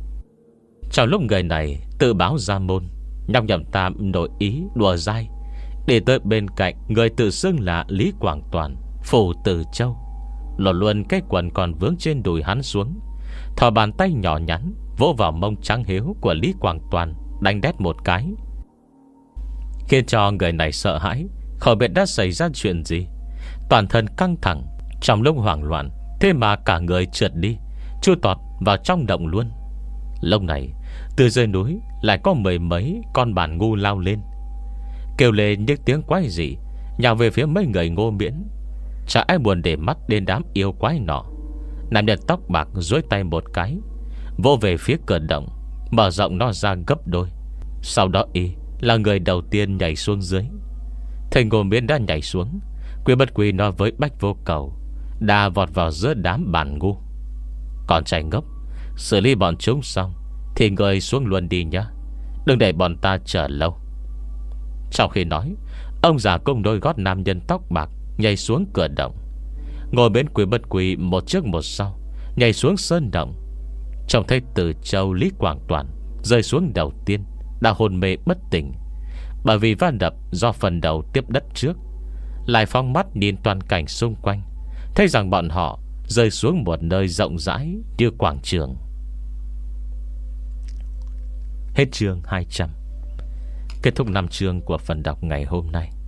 Trong lúc người này tự báo ra môn, nhóc Nhậm Tam nổi ý đùa dai, để tới bên cạnh người tự xưng là Lý Quảng Toàn, Phủ Tử Châu, lột luôn cái quần còn vướng trên đùi hắn xuống, thò bàn tay nhỏ nhắn vỗ vào mông trắng hiếu của Lý Quảng Toàn, đánh đét một cái, khiến cho người này sợ hãi, không biết đã xảy ra chuyện gì. Toàn thân căng thẳng, trong lúc hoảng loạn, thế mà cả người trượt đi, chui tọt vào trong động luôn. Lúc này từ dưới núi lại có mười mấy con bản ngu lao lên, kêu lên những tiếng quái dị, nhào về phía mấy người Ngô Miễn. Chả ai buồn để mắt đến đám yêu quái nọ. Nam nhân tóc bạc duỗi tay một cái, vô về phía cửa động, mở rộng nó ra gấp đôi. Sau đó y là người đầu tiên nhảy xuống dưới. Thầy Ngô Miễn đã nhảy xuống, Quy Bất Quy nói với Bách Vô Cầu đã vọt vào giữa đám bản ngu: Còn trai ngốc, xử lý bọn chúng xong thì người xuống luôn đi nhá, đừng để bọn ta chờ lâu. Trong khi nói, ông già cùng đôi gót nam nhân tóc bạc nhảy xuống cửa động. Ngồi bên Quy Bất Quy một trước một sau nhảy xuống sơn động. Trông thấy Từ Châu, Lý Quảng Toàn rơi xuống đầu tiên, đã hôn mê bất tỉnh, bởi vì va đập do phần đầu tiếp đất trước. Lại phóng mắt nhìn toàn cảnh xung quanh, thấy rằng bọn họ rơi xuống một nơi rộng rãi như quảng trường. Hết chương hai trăm. Kết thúc năm chương của phần đọc ngày hôm nay.